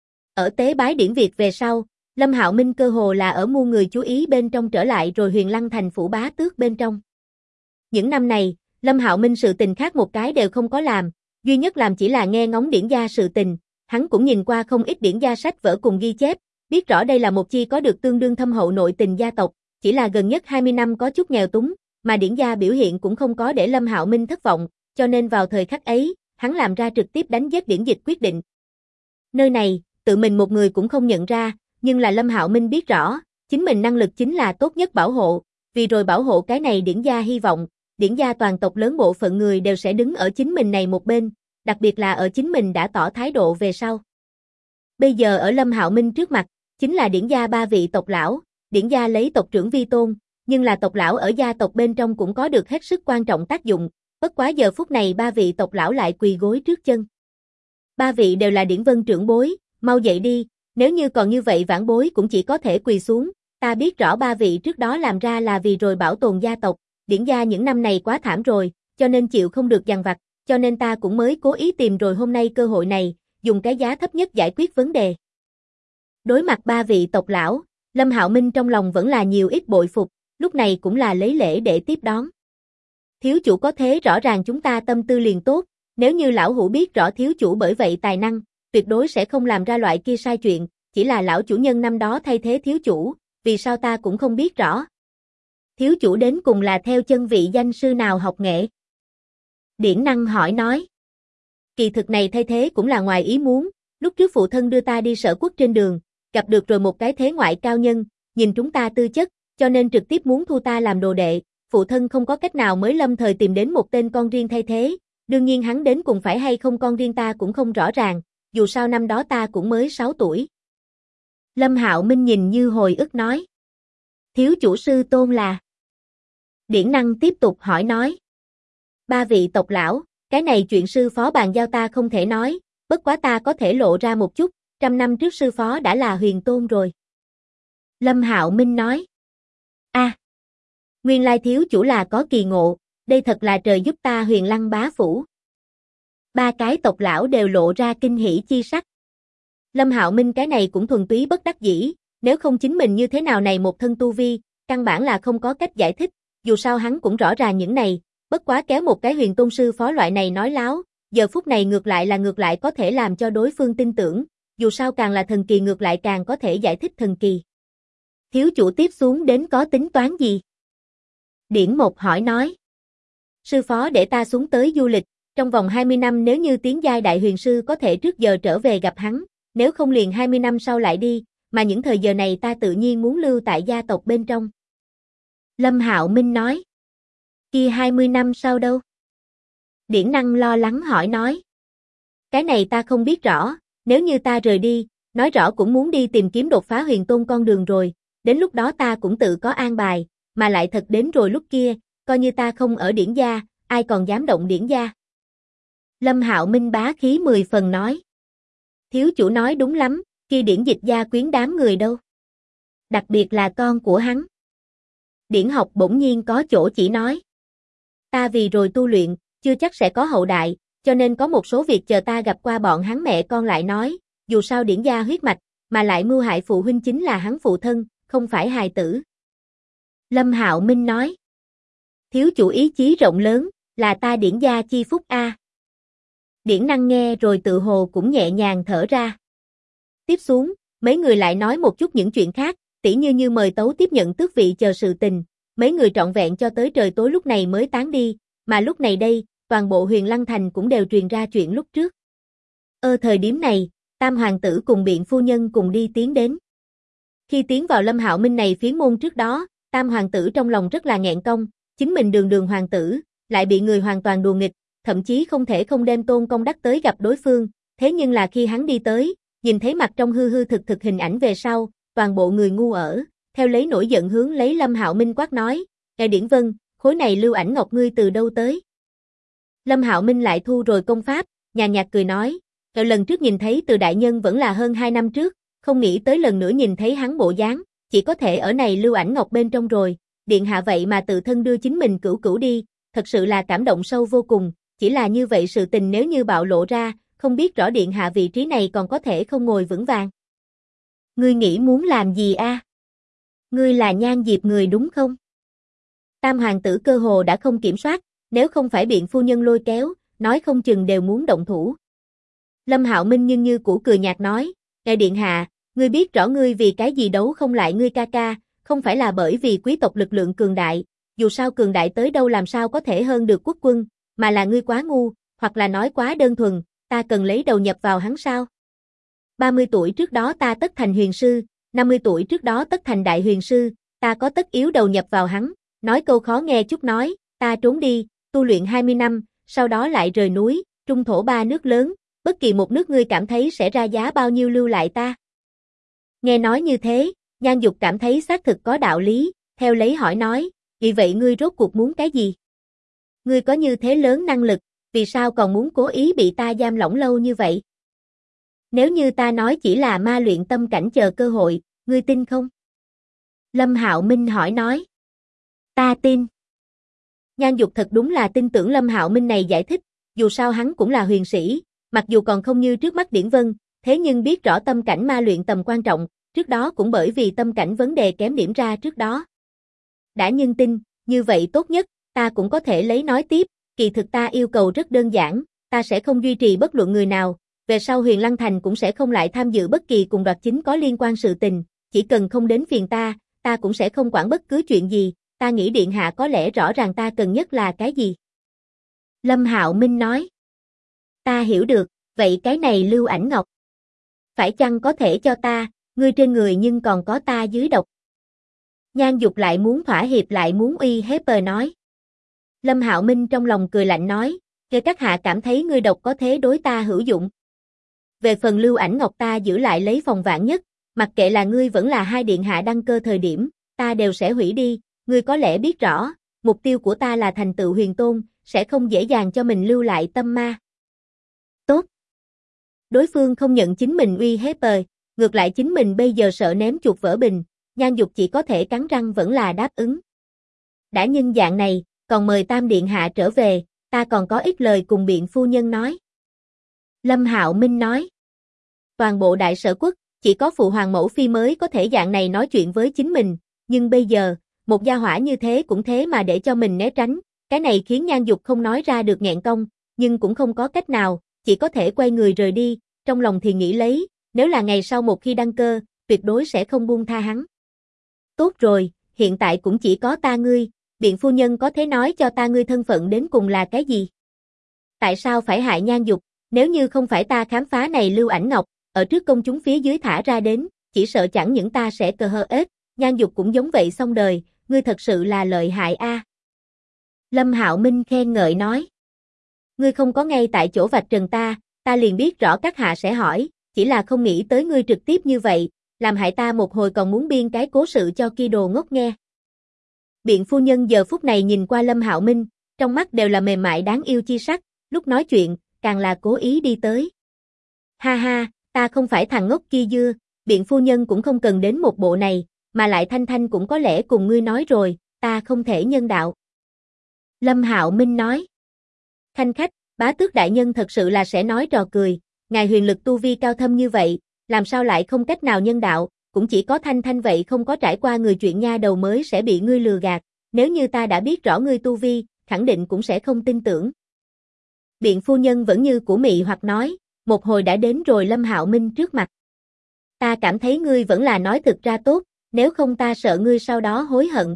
Ở tế bái Điển Việt về sau, Lâm Hạo Minh cơ hồ là ở muôn người chú ý bên trong trở lại rồi Huyền Lăng thành phủ bá tước bên trong. Những năm này, Lâm Hạo Minh sự tình khác một cái đều không có làm, duy nhất làm chỉ là nghe ngóng điển gia sự tình, hắn cũng nhìn qua không ít điển gia sách vở cùng ghi chép, biết rõ đây là một chi có được tương đương thâm hậu nội tình gia tộc, chỉ là gần nhất 20 năm có chút nghèo túng, mà điển gia biểu hiện cũng không có để Lâm Hạo Minh thất vọng, cho nên vào thời khắc ấy, hắn làm ra trực tiếp đánh giết Điển Dịch quyết định. Nơi này, tự mình một người cũng không nhận ra, nhưng là Lâm Hạo Minh biết rõ, chính mình năng lực chính là tốt nhất bảo hộ, vì rồi bảo hộ cái này điển gia hy vọng, điển gia toàn tộc lớn bộ phận người đều sẽ đứng ở chính mình này một bên, đặc biệt là ở chính mình đã tỏ thái độ về sau. Bây giờ ở Lâm Hạo Minh trước mặt, chính là điển gia 3 vị tộc lão, điển gia lấy tộc trưởng vi tôn, nhưng là tộc lão ở gia tộc bên trong cũng có được hết sức quan trọng tác dụng, bất quá giờ phút này ba vị tộc lão lại quỳ gối trước chân. Ba vị đều là Điển Vân trưởng bối, mau dậy đi, nếu như còn như vậy vãn bối cũng chỉ có thể quỳ xuống, ta biết rõ ba vị trước đó làm ra là vì rồi bảo tồn gia tộc, Điển gia những năm này quá thảm rồi, cho nên chịu không được dằn vặt, cho nên ta cũng mới cố ý tìm rồi hôm nay cơ hội này, dùng cái giá thấp nhất giải quyết vấn đề. Đối mặt ba vị tộc lão, Lâm Hạo Minh trong lòng vẫn là nhiều ít bội phục, lúc này cũng là lấy lễ để tiếp đón. Thiếu chủ có thế rõ ràng chúng ta tâm tư liền tốt, nếu như lão hủ biết rõ thiếu chủ bởi vậy tài năng, tuyệt đối sẽ không làm ra loại kia sai chuyện, chỉ là lão chủ nhân năm đó thay thế thiếu chủ, vì sao ta cũng không biết rõ. Thiếu chủ đến cùng là theo chân vị danh sư nào học nghệ? Điển Năng hỏi nói. Kỳ thực này thay thế cũng là ngoài ý muốn, lúc trước phụ thân đưa ta đi Sở Quốc trên đường, gặp được rồi một cái thế ngoại cao nhân, nhìn chúng ta tư chất, cho nên trực tiếp muốn thu ta làm đồ đệ, phụ thân không có cách nào mới lâm thời tìm đến một tên con riêng thay thế, đương nhiên hắn đến cùng phải hay không con riêng ta cũng không rõ ràng, dù sao năm đó ta cũng mới 6 tuổi. Lâm Hạo Minh nhìn như hồi ức nói. Thiếu chủ sư tôn là? Điển Năng tiếp tục hỏi nói. Ba vị tộc lão, cái này chuyện sư phó bàn giao ta không thể nói, bất quá ta có thể lộ ra một chút, 100 năm trước sư phó đã là huyền tôn rồi. Lâm Hạo Minh nói. Nguyên lai thiếu chủ là có kỳ ngộ, đây thật là trời giúp ta Huyền Lăng bá phủ. Ba cái tộc lão đều lộ ra kinh hỉ chi sắc. Lâm Hạo Minh cái này cũng thuần túy bất đắc dĩ, nếu không chính mình như thế nào này một thân tu vi, căn bản là không có cách giải thích, dù sao hắn cũng rõ ràng những này, bất quá kéo một cái huyền tôn sư phó loại này nói láo, giờ phút này ngược lại có thể làm cho đối phương tin tưởng, dù sao càng là thần kỳ ngược lại càng có thể giải thích thần kỳ. Thiếu chủ tiếp xuống đến có tính toán gì? Điển Một hỏi nói. Sư phó để ta xuống tới du lịch, trong vòng 20 năm nếu như tiến giai đại huyền sư có thể trước giờ trở về gặp hắn, nếu không liền 20 năm sau lại đi, mà những thời giờ này ta tự nhiên muốn lưu tại gia tộc bên trong. Lâm Hạo Minh nói. Kia 20 năm sau đâu? Điển Năng lo lắng hỏi nói. Cái này ta không biết rõ, nếu như ta rời đi, nói rõ cũng muốn đi tìm kiếm đột phá huyền tôn con đường rồi, đến lúc đó ta cũng tự có an bài, mà lại thật đến rồi lúc kia, coi như ta không ở Điển gia, ai còn dám động Điển gia. Lâm Hạo Minh bá khí 10 phần nói. Thiếu chủ nói đúng lắm, kia Điển Dịch gia quyến đám người đâu? Đặc biệt là con của hắn. Điển Học bỗng nhiên có chỗ chỉ nói. Ta vì rồi tu luyện, chưa chắc sẽ có hậu đại, cho nên có một số việc chờ ta gặp qua bọn hắn mẹ con lại nói, dù sao Điển gia huyết mạch, mà lại mưu hại phụ huynh chính là hắn phụ thân, không phải hài tử. Lâm Hạo Minh nói. Thiếu chủ ý chí rộng lớn, là ta Điển gia chi phúc a. Điển Năng nghe rồi tự hồ cũng nhẹ nhàng thở ra. Tiếp xuống, mấy người lại nói một chút những chuyện khác, tỉ như mời tấu tiếp nhận tước vị chờ sự tình, mấy người trọn vẹn cho tới trời tối lúc này mới tán đi, mà lúc này đây, toàn bộ Huyền Lăng Thành cũng đều truyền ra chuyện lúc trước. Thời điểm này, Tam hoàng tử cùng Biện phu nhân cùng đi tiến đến. Khi tiến vào Lâm Hạo Minh này phiến môn trước đó, Tam hoàng tử trong lòng rất là nghẹn cong, chính mình đường hoàng tử, lại bị người hoàn toàn đùa nghịch, thậm chí không thể không đem Tôn Công Đắc tới gặp đối phương, thế nhưng là khi hắn đi tới, nhìn thấy mặt trong hư hư thực hình ảnh về sau, toàn bộ người ngu ở, theo lấy nổi giận hướng lấy Lâm Hạo Minh quát nói, Điển Vân, khối này lưu ảnh ngọc ngươi từ đâu tới? Lâm Hạo Minh lại thu rồi công pháp, nhàn nhạt cười nói, lần trước nhìn thấy từ đại nhân vẫn là hơn 2 năm trước, không nghĩ tới lần nữa nhìn thấy hắn bộ dáng, chỉ có thể ở này lưu ảnh ngọc bên trong rồi, điện hạ vậy mà tự thân đưa chính mình cửu đi, thật sự là cảm động sâu vô cùng, chỉ là như vậy sự tình nếu như bạo lộ ra, không biết rõ điện hạ vị trí này còn có thể không ngồi vững vàng. Ngươi nghĩ muốn làm gì a? Ngươi là Nhan Diệp người đúng không? Tam hoàng tử cơ hồ đã không kiểm soát, nếu không phải Biện phu nhân lôi kéo, nói không chừng đều muốn động thủ. Lâm Hạo Minh nhưng như cũ cười nhạt nói, ngài điện hạ, ngươi biết rõ ngươi vì cái gì đấu không lại ngươi ca ca, không phải là bởi vì quý tộc lực lượng cường đại, dù sao cường đại tới đâu làm sao có thể hơn được quốc quân, mà là ngươi quá ngu, hoặc là nói quá đơn thuần, ta cần lấy đầu nhập vào hắn sao? 30 tuổi trước đó ta tất thành huyền sư, 50 tuổi trước đó tất thành đại huyền sư, ta có tất yếu đầu nhập vào hắn, nói câu khó nghe chút nói, ta trốn đi, tu luyện 20 năm, sau đó lại rời núi, trung thổ 3 nước lớn, bất kỳ một nước ngươi cảm thấy sẽ ra giá bao nhiêu lưu lại ta. Nghe nói như thế, Nhan Dục cảm thấy xác thực có đạo lý, theo lấy hỏi nói, vì vậy ngươi rốt cuộc muốn cái gì? Ngươi có như thế lớn năng lực, vì sao còn muốn cố ý bị ta giam lỏng lâu như vậy? Nếu như ta nói chỉ là ma luyện tâm cảnh chờ cơ hội, ngươi tin không? Lâm Hạo Minh hỏi nói. Ta tin. Nhan Dục thật đúng là tin tưởng Lâm Hạo Minh này giải thích, dù sao hắn cũng là huyền sĩ, mặc dù còn không như trước mắt Điển Vân, thế nhưng biết rõ tâm cảnh ma luyện tầm quan trọng, trước đó cũng bởi vì tâm cảnh vấn đề kém điểm ra trước đó. Đã nhân tin, như vậy tốt nhất, ta cũng có thể lấy nói tiếp, kỳ thực ta yêu cầu rất đơn giản, ta sẽ không duy trì bất luận người nào, về sau Huyền Lăng Thành cũng sẽ không lại tham dự bất kỳ cùng đoạt chính có liên quan sự tình, chỉ cần không đến phiền ta cũng sẽ không quản bất cứ chuyện gì, ta nghĩ điện hạ có lẽ rõ ràng ta cần nhất là cái gì. Lâm Hạo Minh nói. Ta hiểu được, vậy cái này Lưu Ảnh Ngọc. Phải chăng có thể cho ta, ngươi trên người nhưng còn có ta dưới độc. Nhan Dục lại muốn thỏa hiệp lại muốn uy hiếp nói. Lâm Hạo Minh trong lòng cười lạnh nói, kể các hạ cảm thấy ngươi độc có thế đối ta hữu dụng. Về phần Lưu Ảnh Ngọc ta giữ lại lấy phòng vạn nhất, mặc kệ là ngươi vẫn là hai điện hạ đăng cơ thời điểm, ta đều sẽ hủy đi, ngươi có lẽ biết rõ, mục tiêu của ta là thành tựu huyền tôn, sẽ không dễ dàng cho mình lưu lại tâm ma. Tốt. Đối phương không nhận chính mình uy hiếp ngược lại chính mình bây giờ sợ ném chuột vỡ bình, Nhan Dục chỉ có thể cắn răng vẫn là đáp ứng. Đã nhân dạng này, còn mời Tam điện hạ trở về, ta còn có ít lời cùng biện phu nhân nói. Lâm Hạo Minh nói. Toàn bộ đại sở quốc, chỉ có phụ hoàng mẫu phi mới có thể dạng này nói chuyện với chính mình, nhưng bây giờ, một gia hỏa như thế cũng thế mà để cho mình né tránh, cái này khiến Nhan Dục không nói ra được nghẹn công, nhưng cũng không có cách nào, chỉ có thể quay người rời đi, trong lòng thì nghĩ lấy, nếu là ngày sau một khi đăng cơ, tuyệt đối sẽ không buông tha hắn. Tốt rồi, hiện tại cũng chỉ có ta ngươi, biện phu nhân có thể nói cho ta ngươi thân phận đến cùng là cái gì? Tại sao phải hại Nhan Dục, nếu như không phải ta khám phá này Lưu Ảnh Ngọc, ở trước công chúng phía dưới thả ra đến, chỉ sợ chẳng những ta sẽ cờ hờ ết, Nhan Dục cũng giống vậy xong đời, ngươi thật sự là lợi hại a. Lâm Hạo Minh khen ngợi nói. Ngươi không có ngay tại chỗ vạch trần ta liền biết rõ các hạ sẽ hỏi, chỉ là không nghĩ tới ngươi trực tiếp như vậy, làm hại ta một hồi còn muốn biên cái cố sự cho kia đồ ngốc nghe. Biện phu nhân giờ phút này nhìn qua Lâm Hạo Minh, trong mắt đều là mềm mại đáng yêu chi sắc, lúc nói chuyện, càng là cố ý đi tới. Ha ha, ta không phải thằng ngốc kia dưa, biện phu nhân cũng không cần đến một bộ này, mà lại Thanh Thanh cũng có lẽ cùng ngươi nói rồi, ta không thể nhân đạo. Lâm Hạo Minh nói. Khanh khách, bá tước đại nhân thật sự là sẽ nói trò cười, ngài huyền lực tu vi cao thâm như vậy, làm sao lại không cách nào nhân đạo, cũng chỉ có Thanh Thanh vậy không có trải qua người chuyện nha đầu mới sẽ bị ngươi lừa gạt, nếu như ta đã biết rõ ngươi tu vi, khẳng định cũng sẽ không tin tưởng. Biện phu nhân vẫn như của mị hoặc nói, một hồi đã đến rồi Lâm Hạo Minh trước mặt. Ta cảm thấy ngươi vẫn là nói thực ra tốt, nếu không ta sợ ngươi sau đó hối hận.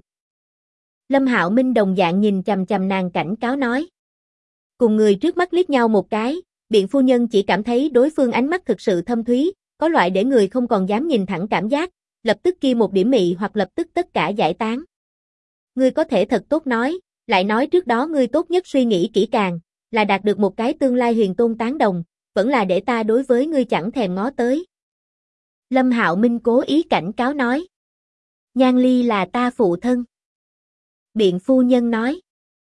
Lâm Hạo Minh đồng dạng nhìn chằm chằm nàng cảnh cáo nói. Cùng người trước mắt liếc nhau một cái, biện phu nhân chỉ cảm thấy đối phương ánh mắt thực sự thâm thúy, có loại để người không còn dám nhìn thẳng cảm giác, lập tức kia một điểm mị hoặc lập tức tất cả giải tán. Ngươi có thể thật tốt nói, lại nói trước đó ngươi tốt nhất suy nghĩ kỹ càng, là đạt được một cái tương lai huyền tôn tán đồng, vẫn là để ta đối với ngươi chẳng thèm ngó tới. Lâm Hạo Minh cố ý cảnh cáo nói. Nhan Ly là ta phụ thân. Biện phu nhân nói.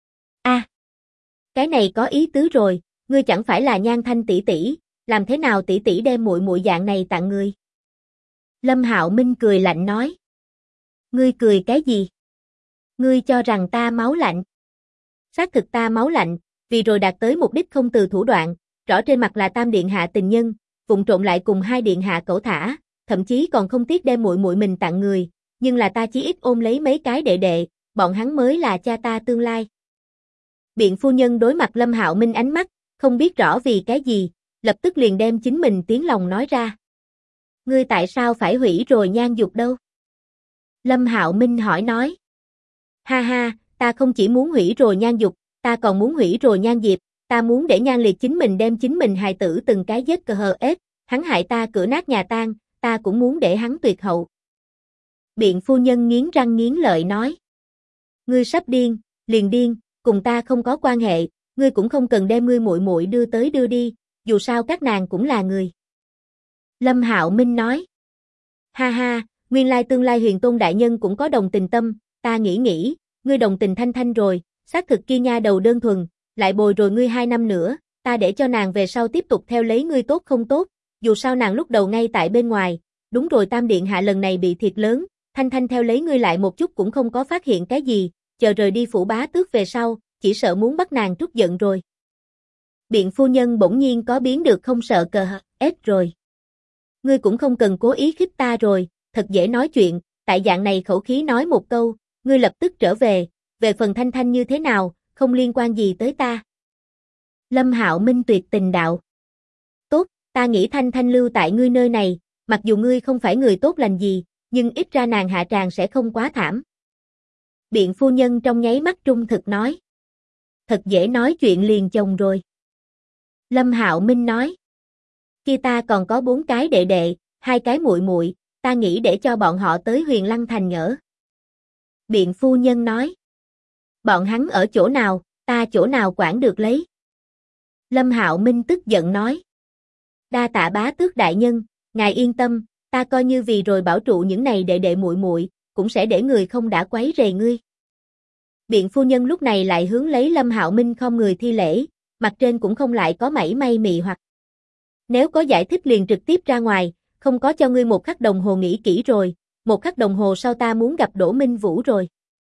Cái này có ý tứ rồi, ngươi chẳng phải là Nhan Thanh tỷ tỷ, làm thế nào tỷ tỷ đem muội muội dạng này tặng ngươi? Lâm Hạo Minh cười lạnh nói. Ngươi cười cái gì? Ngươi cho rằng ta máu lạnh? Xác thực ta máu lạnh, vì rồi đạt tới mục đích không từ thủ đoạn, rõ trên mặt là Tam điện hạ tình nhân, vụng trộn lại cùng hai điện hạ cẩu thả, thậm chí còn không tiếc đem muội muội mình tặng người, nhưng là ta chỉ ít ôm lấy mấy cái đệ đệ, bọn hắn mới là cha ta tương lai. Biện phu nhân đối mặt Lâm Hạo Minh ánh mắt, không biết rõ vì cái gì, lập tức liền đem chính mình tiếng lòng nói ra. Ngươi tại sao phải hủy rồi Nhan Dục đâu? Lâm Hạo Minh hỏi nói. Ha ha, ta không chỉ muốn hủy rồi Nhan Dục, ta còn muốn hủy rồi Nhan Diệp, ta muốn để Nhan Liệt chính mình đem chính mình hài tử từng cái giết cờ hờ ết, hắn hại ta cửa nát nhà tan, ta cũng muốn để hắn tuyệt hậu. Biện phu nhân nghiến răng nghiến lợi nói. Ngươi sắp điên, liền điên, cùng ta không có quan hệ, ngươi cũng không cần đem ngươi muội muội đưa tới đưa đi, dù sao các nàng cũng là người. Lâm Hạo Minh nói. Ha ha, nguyên lai tương lai Huyền Tôn đại nhân cũng có đồng tình tâm, ta nghĩ, ngươi đồng tình Thanh Thanh rồi, xác thực kia nha đầu đơn thuần, lại bồi rồi ngươi 2 năm nữa, ta để cho nàng về sau tiếp tục theo lấy ngươi tốt không tốt, dù sao nàng lúc đầu ngay tại bên ngoài, đúng rồi Tam Điện Hạ lần này bị thiệt lớn, Thanh Thanh theo lấy ngươi lại một chút cũng không có phát hiện cái gì, chờ rời đi phủ bá tước về sau, chỉ sợ muốn bắt nàng trút giận rồi. Biện phu nhân bỗng nhiên có biến được không sợ cờ ếch rồi. Ngươi cũng không cần cố ý khích ta rồi, thật dễ nói chuyện, tại dạng này khẩu khí nói một câu, ngươi lập tức trở về phần Thanh Thanh như thế nào, không liên quan gì tới ta. Lâm Hạo Minh tuyệt tình đạo. Tốt, ta nghĩ Thanh Thanh lưu tại ngươi nơi này, mặc dù ngươi không phải người tốt lành gì, nhưng ít ra nàng hạ tràng sẽ không quá thảm. Biện phu nhân trong nháy mắt trung thực nói. Thật dễ nói chuyện liền chồng rồi. Lâm Hạo Minh nói. Kia ta còn có 4 cái đệ đệ, 2 cái muội muội, ta nghĩ để cho bọn họ tới Huyền Lăng Thành ở. Biện phu nhân nói. Bọn hắn ở chỗ nào, ta chỗ nào quản được lấy. Lâm Hạo Minh tức giận nói. Đa tạ bá tước đại nhân, ngài yên tâm, ta coi như vì rồi bảo trụ những này đệ đệ muội muội, cũng sẽ để người không đã quấy rầy ngươi. Biện phu nhân lúc này lại hướng lấy Lâm Hạo Minh không người thi lễ, mặt trên cũng không lại có mảy may mị hoặc. Nếu có giải thích liền trực tiếp ra ngoài, không có cho ngươi 1 khắc đồng hồ nghĩ kỹ rồi, 1 khắc đồng hồ sau ta muốn gặp Đỗ Minh Vũ rồi.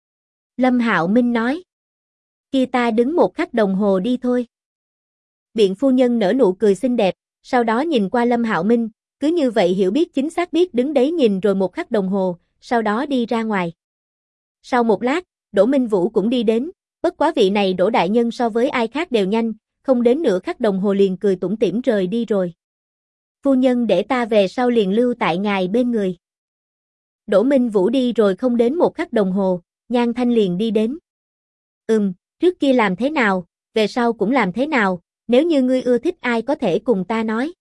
Lâm Hạo Minh nói. Kia ta đứng 1 khắc đồng hồ đi thôi. Biện phu nhân nở nụ cười xinh đẹp, sau đó nhìn qua Lâm Hạo Minh, cứ như vậy hiểu biết chính xác biết đứng đấy nhìn rồi 1 khắc đồng hồ, sau đó đi ra ngoài. Sau một lát, Đỗ Minh Vũ cũng đi đến, bất quá vị này Đỗ đại nhân so với ai khác đều nhanh, không đến nửa khắc đồng hồ liền cười tủm tỉm rời đi rồi. Phu nhân để ta về sau liền lưu tại ngài bên người. Đỗ Minh Vũ đi rồi không đến 1 khắc đồng hồ, Nhan Thanh liền đi đến. Trước kia làm thế nào, về sau cũng làm thế nào, nếu như ngươi ưa thích ai có thể cùng ta nói.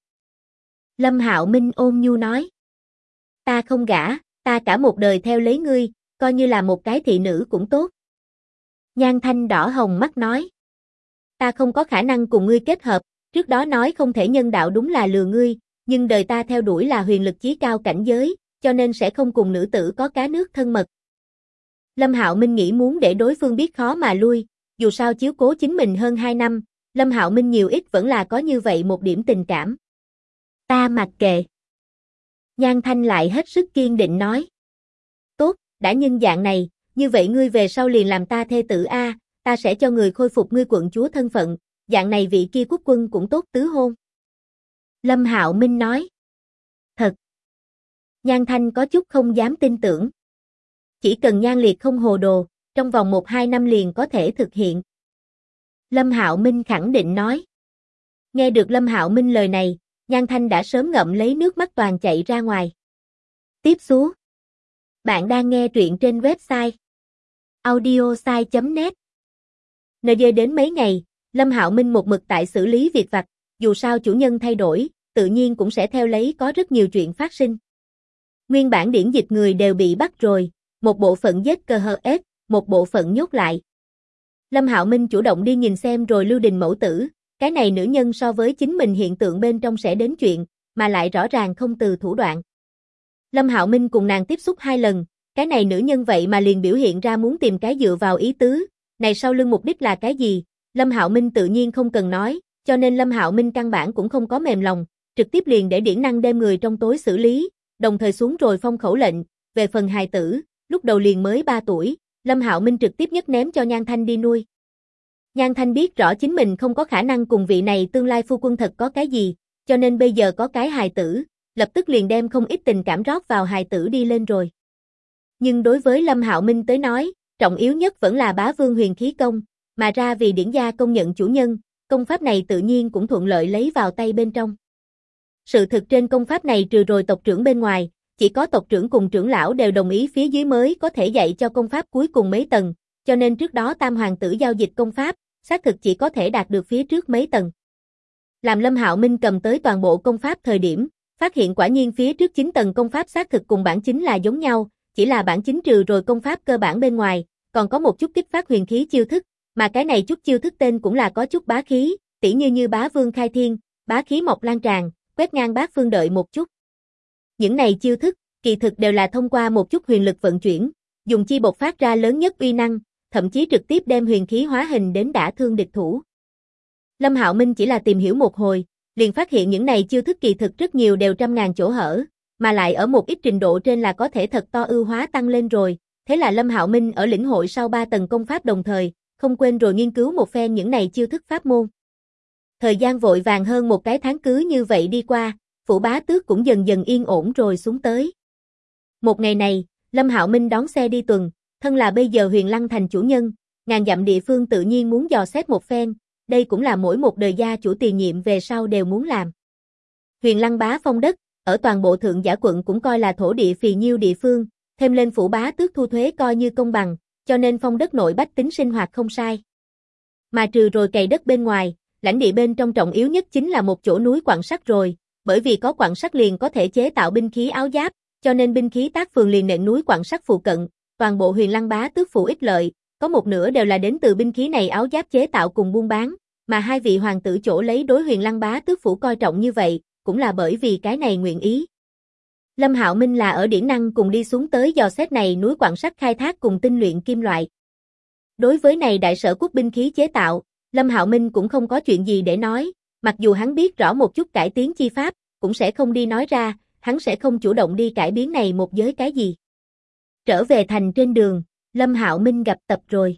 Lâm Hạo Minh ôn nhu nói. Ta không gả, ta cả một đời theo lấy ngươi, coi như là một cái thị nữ cũng tốt. Nhan Thanh đỏ hồng mắt nói. Ta không có khả năng cùng ngươi kết hợp, trước đó nói không thể nhân đạo đúng là lừa ngươi, nhưng đời ta theo đuổi là huyền lực chí cao cảnh giới, cho nên sẽ không cùng nữ tử có cá nước thân mật. Lâm Hạo Minh nghĩ muốn để đối phương biết khó mà lui, dù sao chiếu cố chính mình hơn 2 năm, Lâm Hạo Minh nhiều ít vẫn là có như vậy một điểm tình cảm. Ta mặc kệ. Nhan Thanh lại hết sức kiên định nói. Tốt, đã nhân dạng này, như vậy ngươi về sau liền làm ta thê tử a, ta sẽ cho người khôi phục ngươi quận chúa thân phận, dạng này vị kia quốc quân cũng tốt tứ hôn. Lâm Hạo Minh nói. Thật. Nhan Thanh có chút không dám tin tưởng. Chỉ cần Nhan Liệt không hồ đồ, trong vòng 1-2 năm liền có thể thực hiện. Lâm Hạo Minh khẳng định nói. Nghe được Lâm Hạo Minh lời này, Nhan Thanh đã sớm ngậm lấy nước mắt toàn chạy ra ngoài. Tiếp xuống. Bạn đang nghe truyện trên website audiosai.net. Nơi dơi đến mấy ngày, Lâm Hạo Minh một mực tại xử lý việc vặt, dù sao chủ nhân thay đổi, tự nhiên cũng sẽ theo lấy có rất nhiều chuyện phát sinh. Nguyên bản điển dịch người đều bị bắt rồi, một bộ phận giết cờ hờ ếch, một bộ phận nhốt lại. Lâm Hạo Minh chủ động đi nhìn xem rồi Lưu Đình mẫu tử, cái này nữ nhân so với chính mình hiện tượng bên trong sẽ đến chuyện, mà lại rõ ràng không từ thủ đoạn. Lâm Hạo Minh cùng nàng tiếp xúc 2 lần, cái này nữ nhân vậy mà liền biểu hiện ra muốn tìm cái dựa vào ý tứ, này sau lưng mục đích là cái gì, Lâm Hạo Minh tự nhiên không cần nói, cho nên Lâm Hạo Minh căn bản cũng không có mềm lòng, trực tiếp liền để điển năng đem người trong tối xử lý, đồng thời xuống rồi phong khẩu lệnh, về phần hài tử, lúc đầu liền mới 3 tuổi, Lâm Hạo Minh trực tiếp nhất ném cho Nhan Thanh đi nuôi. Nhan Thanh biết rõ chính mình không có khả năng cùng vị này tương lai phu quân thật có cái gì, cho nên bây giờ có cái hài tử, lập tức liền đem không ít tình cảm rót vào hài tử đi lên rồi. Nhưng đối với Lâm Hạo Minh tới nói, trọng yếu nhất vẫn là bá vương huyền khí công, mà ra vì điển gia công nhận chủ nhân, công pháp này tự nhiên cũng thuận lợi lấy vào tay bên trong. Sự thực trên công pháp này trừ rồi tộc trưởng bên ngoài, chỉ có tộc trưởng cùng trưởng lão đều đồng ý phía dưới mới có thể dạy cho công pháp cuối cùng mấy tầng, cho nên trước đó tam hoàng tử giao dịch công pháp, xác thực chỉ có thể đạt được phía trước mấy tầng. Làm Lâm Hạo Minh cầm tới toàn bộ công pháp thời điểm, phát hiện quả nhiên phía trước 9 tầng công pháp xác thực cùng bản chính là giống nhau, chỉ là bản chính trừ rồi công pháp cơ bản bên ngoài, còn có một chút kích phát huyền khí chiêu thức, mà cái này chút chiêu thức tên cũng là có chút bá khí, tỉ như bá vương khai thiên, bá khí mọc lan tràn, quét ngang bát phương đợi một chút. Những này chiêu thức, kỳ thực đều là thông qua một chút huyền lực vận chuyển, dùng chi bộc phát ra lớn nhất uy năng, thậm chí trực tiếp đem huyền khí hóa hình đến đả thương địch thủ. Lâm Hạo Minh chỉ là tìm hiểu một hồi, liền phát hiện những này chiêu thức kỳ thực rất nhiều đều trăm ngàn chỗ hở, mà lại ở một ít trình độ trên là có thể thật to ưu hóa tăng lên rồi, thế là Lâm Hạo Minh ở lĩnh hội sau 3 tầng công pháp đồng thời, không quên rồi nghiên cứu một phen những này chiêu thức pháp môn. Thời gian vội vàng hơn một cái tháng cứ như vậy đi qua, Phủ Bá Tước cũng dần dần yên ổn rồi xuống tới. Một ngày này, Lâm Hạo Minh đón xe đi tuần, thân là bây giờ Huyền Lăng thành chủ nhân, ngàn dặm địa phương tự nhiên muốn dò xét một phen, đây cũng là mỗi một đời gia chủ tiền nhiệm về sau đều muốn làm. Huyền Lăng bá phong đất, ở toàn bộ thượng giả quận cũng coi là thổ địa phì nhiêu địa phương, thêm lên Phủ Bá Tước thu thuế coi như công bằng, cho nên phong đất nội bách tính sinh hoạt không sai. Mà trừ rồi cày đất bên ngoài, lãnh địa bên trong trọng yếu nhất chính là một chỗ núi quặng sắt rồi, bởi vì có quặng sắt liền có thể chế tạo binh khí áo giáp, cho nên binh khí tác phường liền nện núi quặng sắt phụ cận, toàn bộ Huyền Lăng bá tước phủ ích lợi, có một nửa đều là đến từ binh khí này áo giáp chế tạo cùng buôn bán, mà hai vị hoàng tử chỗ lấy đối Huyền Lăng bá tước phủ coi trọng như vậy, cũng là bởi vì cái này nguyện ý. Lâm Hạo Minh là ở điển năng cùng đi xuống tới dò xét này núi quặng sắt khai thác cùng tinh luyện kim loại. Đối với này đại sở quốc binh khí chế tạo, Lâm Hạo Minh cũng không có chuyện gì để nói, mặc dù hắn biết rõ một chút cải tiến chi pháp, cũng sẽ không đi nói ra, hắn sẽ không chủ động đi cải biến này một giới cái gì. Trở về thành trên đường, Lâm Hạo Minh gặp Tập rồi.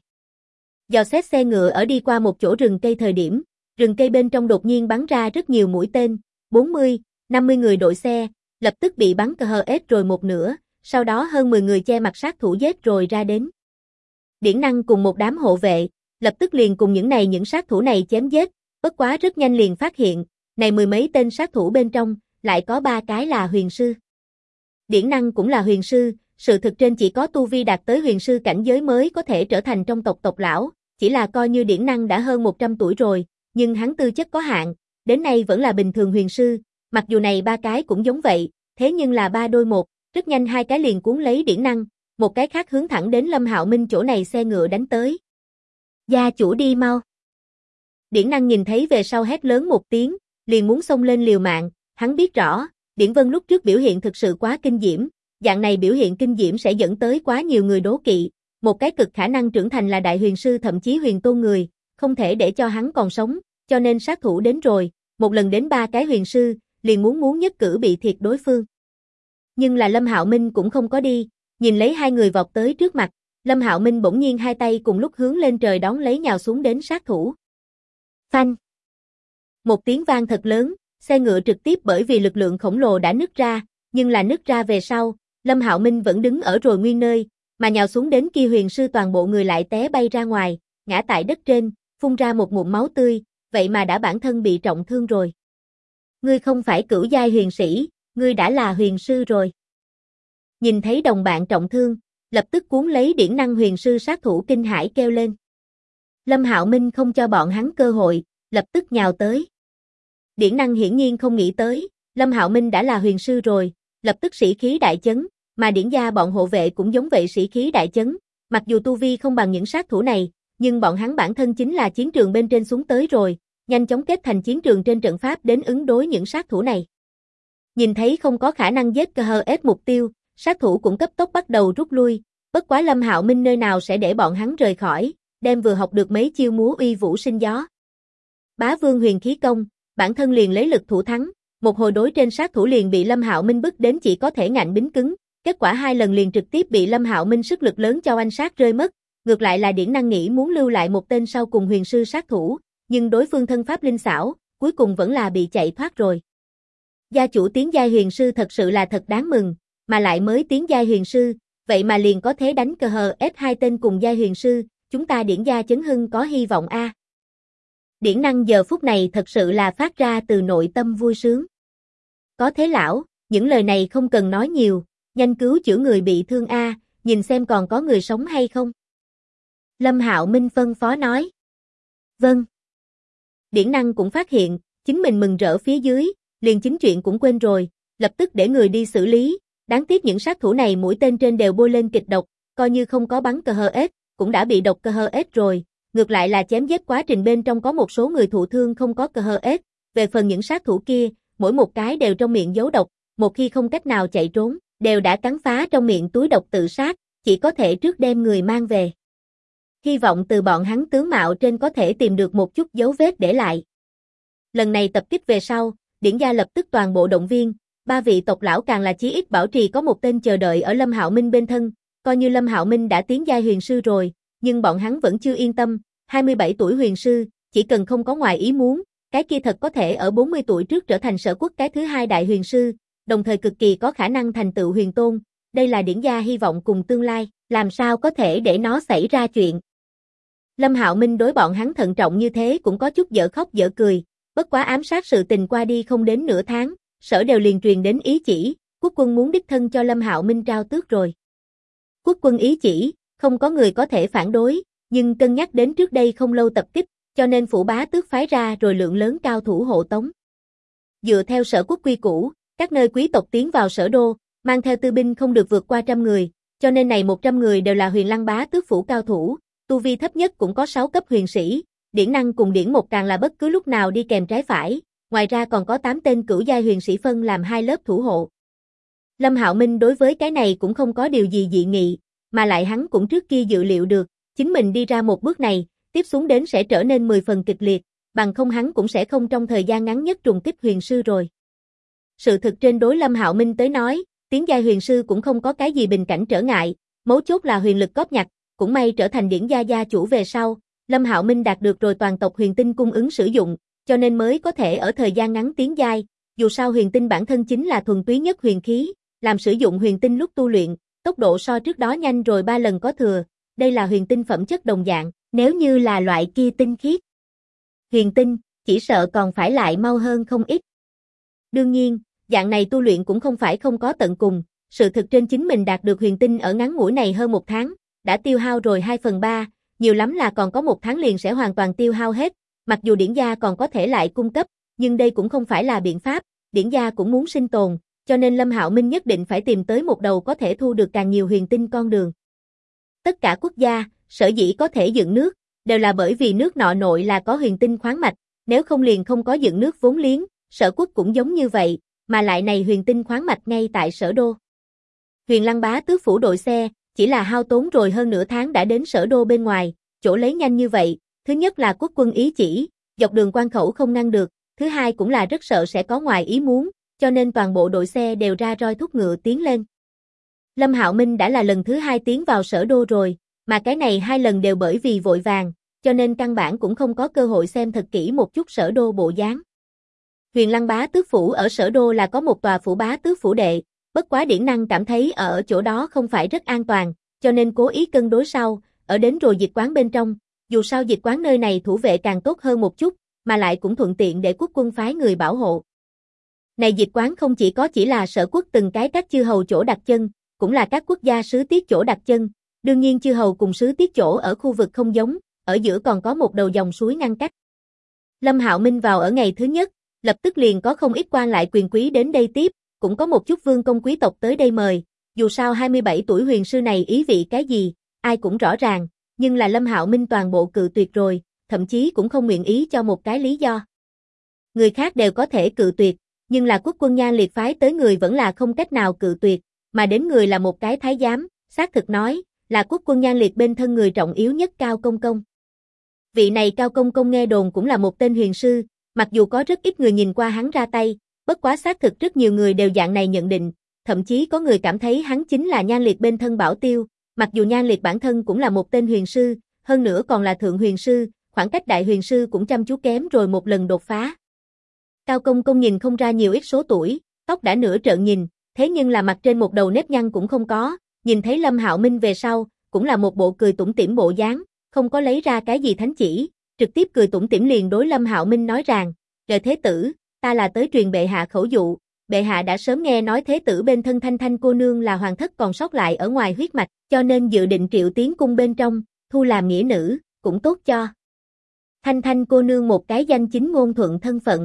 Dò xét xe ngựa ở đi qua một chỗ rừng cây thời điểm, rừng cây bên trong đột nhiên bắn ra rất nhiều mũi tên, 40, 50 người đội xe, lập tức bị bắn cờ hờ ết rồi một nửa, sau đó hơn 10 người che mặt sát thủ giết rồi ra đến. Điển năng cùng một đám hộ vệ, lập tức liền cùng những sát thủ này chém giết, bất quá rất nhanh liền phát hiện, này mười mấy tên sát thủ bên trong, lại có 3 cái là huyền sư. Điển năng cũng là huyền sư, sự thực trên chỉ có tu vi đạt tới huyền sư cảnh giới mới có thể trở thành trong tộc lão, chỉ là coi như điển năng đã hơn 100 tuổi rồi, nhưng hắn tư chất có hạn, đến nay vẫn là bình thường huyền sư, mặc dù này 3 cái cũng giống vậy, thế nhưng là 3 đôi 1, rất nhanh 2 cái liền cuốn lấy điển năng, một cái khác hướng thẳng đến Lâm Hạo Minh chỗ này xe ngựa đánh tới. Gia chủ đi mau. Điển năng nhìn thấy về sau hét lớn một tiếng, liền muốn xông lên liều mạng, hắn biết rõ, Điển Vân lúc trước biểu hiện thực sự quá kinh diễm, dạng này biểu hiện kinh diễm sẽ dẫn tới quá nhiều người đố kỵ, một cái cực khả năng trưởng thành là đại huyền sư thậm chí huyền tôn người, không thể để cho hắn còn sống, cho nên sát thủ đến rồi, một lần đến 3 cái huyền sư, liền muốn nhất cử bị thiệt đối phương. Nhưng là Lâm Hạo Minh cũng không có đi, nhìn lấy 2 người vọt tới trước mặt, Lâm Hạo Minh bỗng nhiên 2 tay cùng lúc hướng lên trời đón lấy nhào xuống đến sát thủ. Phanh! Một tiếng vang thật lớn, xe ngựa trực tiếp bởi vì lực lượng khổng lồ đã nứt ra, nhưng là nứt ra về sau, Lâm Hạo Minh vẫn đứng ở rồi nguyên nơi, mà nhào xuống đến kia huyền sư toàn bộ người lại té bay ra ngoài, ngã tại đất trên, phun ra một ngụm máu tươi, vậy mà đã bản thân bị trọng thương rồi. Ngươi không phải cửu giai huyền sĩ, ngươi đã là huyền sư rồi. Nhìn thấy đồng bạn trọng thương, lập tức cuốn lấy điển năng huyền sư sát thủ kinh hãi kêu lên. Lâm Hạo Minh không cho bọn hắn cơ hội, lập tức nhào tới. Điển năng hiển nhiên không nghĩ tới, Lâm Hạo Minh đã là huyền sư rồi, lập tức sĩ khí đại chấn, mà điển gia bọn hộ vệ cũng giống vậy sĩ khí đại chấn, mặc dù tu vi không bằng những sát thủ này, nhưng bọn hắn bản thân chính là chiến trường bên trên xuống tới rồi, nhanh chóng kết thành chiến trường trên trận pháp đến ứng đối những sát thủ này. Nhìn thấy không có khả năng giết cơ hờ ép mục tiêu, sát thủ cũng cấp tốc bắt đầu rút lui, bất quá Lâm Hạo Minh nơi nào sẽ để bọn hắn rời khỏi, đem vừa học được mấy chiêu múa uy vũ sinh gió. Bá Vương huyền khí công, bản thân liền lấy lực thủ thắng, một hồi đối trên sát thủ liền bị Lâm Hạo Minh bức đến chỉ có thể ngạnh bính cứng, kết quả 2 lần liền trực tiếp bị Lâm Hạo Minh sức lực lớn cho anh sát rơi mất, ngược lại là điển năng nghĩ muốn lưu lại một tên sau cùng huyền sư sát thủ, nhưng đối phương thân pháp linh xảo, cuối cùng vẫn là bị chạy thoát rồi. Gia chủ tiến giai huyền sư thật sự là thật đáng mừng, mà lại mới tiến giai huyền sư, vậy mà liền có thể đánh cờ hờ ép 2 tên cùng giai huyền sư, chúng ta điển gia chấn hưng có hy vọng a. Điển năng giờ phút này thật sự là phát ra từ nội tâm vui sướng. Có thế lão, những lời này không cần nói nhiều, nhanh cứu chữa người bị thương a, nhìn xem còn có người sống hay không. Lâm Hạo Minh phân phó nói. Vâng. Điển năng cũng phát hiện, chính mình mừng rỡ phía dưới, liền chính chuyện cũng quên rồi, lập tức để người đi xử lý, đáng tiếc những sát thủ này mũi tên trên đều bôi lên kịch độc, coi như không có bắn cờ hờ ết, cũng đã bị độc cờ hờ ết rồi, ngược lại là chém giết quá trình bên trong có một số người thụ thương không có cờ hờ ết, về phần những sát thủ kia, mỗi một cái đều trong miệng giấu độc, một khi không cách nào chạy trốn, đều đã cắn phá trong miệng túi độc tự sát, chỉ có thể trước đem người mang về. Hy vọng từ bọn hắn tướng mạo trên có thể tìm được một chút dấu vết để lại. Lần này tập kích về sau, Điển gia lập tức toàn bộ động viên, ba vị tộc lão càng là chí ít bảo trì có một tên chờ đợi ở Lâm Hạo Minh bên thân, coi như Lâm Hạo Minh đã tiến giai huyền sư rồi, nhưng bọn hắn vẫn chưa yên tâm, 27 tuổi huyền sư, chỉ cần không có ngoài ý muốn, cái kia thật có thể ở 40 tuổi trước trở thành Sở Quốc cái thứ hai đại huyền sư, đồng thời cực kỳ có khả năng thành tựu huyền tôn, đây là Điển gia hy vọng cùng tương lai, làm sao có thể để nó xảy ra chuyện. Lâm Hạo Minh đối bọn hắn thận trọng như thế cũng có chút dở khóc dở cười, bất quá ám sát sự tình qua đi không đến nửa tháng, Sở đều liền truyền đến ý chỉ, quốc quân muốn đích thân cho Lâm Hạo Minh trao tước rồi. Quốc quân ý chỉ, không có người có thể phản đối, nhưng cân nhắc đến trước đây không lâu tập kích, cho nên phủ bá tước phái ra rồi lượng lớn cao thủ hộ tống. Dựa theo Sở Quốc quy củ, các nơi quý tộc tiến vào Sở đô, mang theo tư binh không được vượt qua 100 người, cho nên này 100 người đều là Huyền Lăng bá tước phủ cao thủ, tu vi thấp nhất cũng có 6 cấp huyền sĩ, điển năng cùng điển một càng là bất cứ lúc nào đi kèm trái phải, ngoài ra còn có 8 tên cửu giai huyền sĩ phân làm 2 lớp thủ hộ. Lâm Hạo Minh đối với cái này cũng không có điều gì dị nghị, mà lại hắn cũng trước kia dự liệu được, chính mình đi ra một bước này, tiếp xuống đến sẽ trở nên 10 phần kịch liệt, bằng không hắn cũng sẽ không trong thời gian ngắn nhất trùng kích huyền sư rồi. Sự thực trên đối Lâm Hạo Minh tới nói, tiến giai huyền sư cũng không có cái gì bình cảnh trở ngại, mấu chốt là huyền lực góp nhặt, cũng may trở thành điển gia gia chủ về sau, Lâm Hạo Minh đạt được rồi toàn tộc huyền tinh cung ứng sử dụng, cho nên mới có thể ở thời gian ngắn tiến giai, dù sao huyền tinh bản thân chính là thuần túy nhất huyền khí, làm sử dụng huyền tinh lúc tu luyện, tốc độ so trước đó nhanh rồi 3 lần có thừa, đây là huyền tinh phẩm chất đồng dạng, nếu như là loại kia tinh khiết. Huyền tinh, chỉ sợ còn phải lại mau hơn không ít. Đương nhiên, dạng này tu luyện cũng không phải không có tận cùng, sự thực trên chính mình đạt được huyền tinh ở ngắn ngủi này hơn 1 tháng, đã tiêu hao rồi 2/3, nhiều lắm là còn có 1 tháng liền sẽ hoàn toàn tiêu hao hết, mặc dù điển gia còn có thể lại cung cấp, nhưng đây cũng không phải là biện pháp, điển gia cũng muốn sinh tồn, cho nên Lâm Hạo Minh nhất định phải tìm tới một đầu có thể thu được càng nhiều huyền tinh con đường. Tất cả quốc gia, sở dĩ có thể dựng nước, đều là bởi vì nước nọ nội là có huyền tinh khoáng mạch, nếu không liền không có dựng nước vốn liếng, Sở Quốc cũng giống như vậy, mà lại này huyền tinh khoáng mạch ngay tại Sở đô. Huyền Lăng bá tước phủ đội xe, chỉ là hao tốn rồi hơn nửa tháng đã đến Sở đô bên ngoài, chỗ lấy nhanh như vậy, thứ nhất là quốc quân ý chỉ, dọc đường quan khẩu không ngăn được, thứ hai cũng là rất sợ sẽ có ngoài ý muốn, cho nên toàn bộ đội xe đều ra roi thúc ngựa tiến lên. Lâm Hạo Minh đã là lần thứ 2 tiến vào Sở đô rồi, mà cái này 2 lần đều bởi vì vội vàng, cho nên căn bản cũng không có cơ hội xem thật kỹ một chút Sở đô bộ dáng. Huyền Lăng bá tước phủ ở Sở đô là có một tòa phủ bá tước phủ đệ, bất quá điển năng cảm thấy ở chỗ đó không phải rất an toàn, cho nên cố ý cân đối sau, ở đến rồi dịch quán bên trong, dù sao dịch quán nơi này thủ vệ càng tốt hơn một chút, mà lại cũng thuận tiện để quốc quân phái người bảo hộ. Này dịch quán không chỉ là Sở Quốc từng cái các chư hầu chỗ đặt chân, cũng là các quốc gia sứ tiết chỗ đặt chân, đương nhiên chư hầu cùng sứ tiết chỗ ở khu vực không giống, ở giữa còn có một đầu dòng suối ngăn cách. Lâm Hạo Minh vào ở ngày thứ nhất, lập tức liền có không ít quan lại quyền quý đến đây tiếp, cũng có một chút vương công quý tộc tới đây mời, dù sao 27 tuổi huyền sư này ý vị cái gì, ai cũng rõ ràng, nhưng là Lâm Hạo Minh toàn bộ cự tuyệt rồi, thậm chí cũng không nguyện ý cho một cái lý do. Người khác đều có thể cự tuyệt, nhưng là quốc quân Nhan Liệt phái tới người vẫn là không cách nào cự tuyệt, mà đến người là một cái thái giám, xác thực nói, là quốc quân Nhan Liệt bên thân người trọng yếu nhất Cao Công Công. Vị này Cao Công Công nghe đồn cũng là một tên huyền sư, mặc dù có rất ít người nhìn qua hắn ra tay, bất quá xác thực rất nhiều người đều dạng này nhận định, thậm chí có người cảm thấy hắn chính là Nhan Liệt bên thân bảo tiêu, mặc dù Nhan Liệt bản thân cũng là một tên huyền sư, hơn nữa còn là thượng huyền sư, khoảng cách đại huyền sư cũng chăm chú kém rồi một lần đột phá. Cao Công Công nhìn không ra nhiều ít số tuổi, tóc đã nửa trợn nhìn, thế nhưng là mặt trên một đầu nếp nhăn cũng không có, nhìn thấy Lâm Hạo Minh về sau, cũng là một bộ cười tủm tỉm bộ dáng, không có lấy ra cái gì thánh chỉ, trực tiếp cười tủm tỉm liền đối Lâm Hạo Minh nói rằng, "Đời thế tử, ta là tới truyền bệ hạ khẩu dụ, bệ hạ đã sớm nghe nói thế tử bên thân Thanh Thanh cô nương là hoàng thất còn sót lại ở ngoài huyết mạch, cho nên dự định triệu tiến cung bên trong, thu làm nghĩa nữ, cũng tốt cho Thanh Thanh cô nương một cái danh chính ngôn thuận thân phận."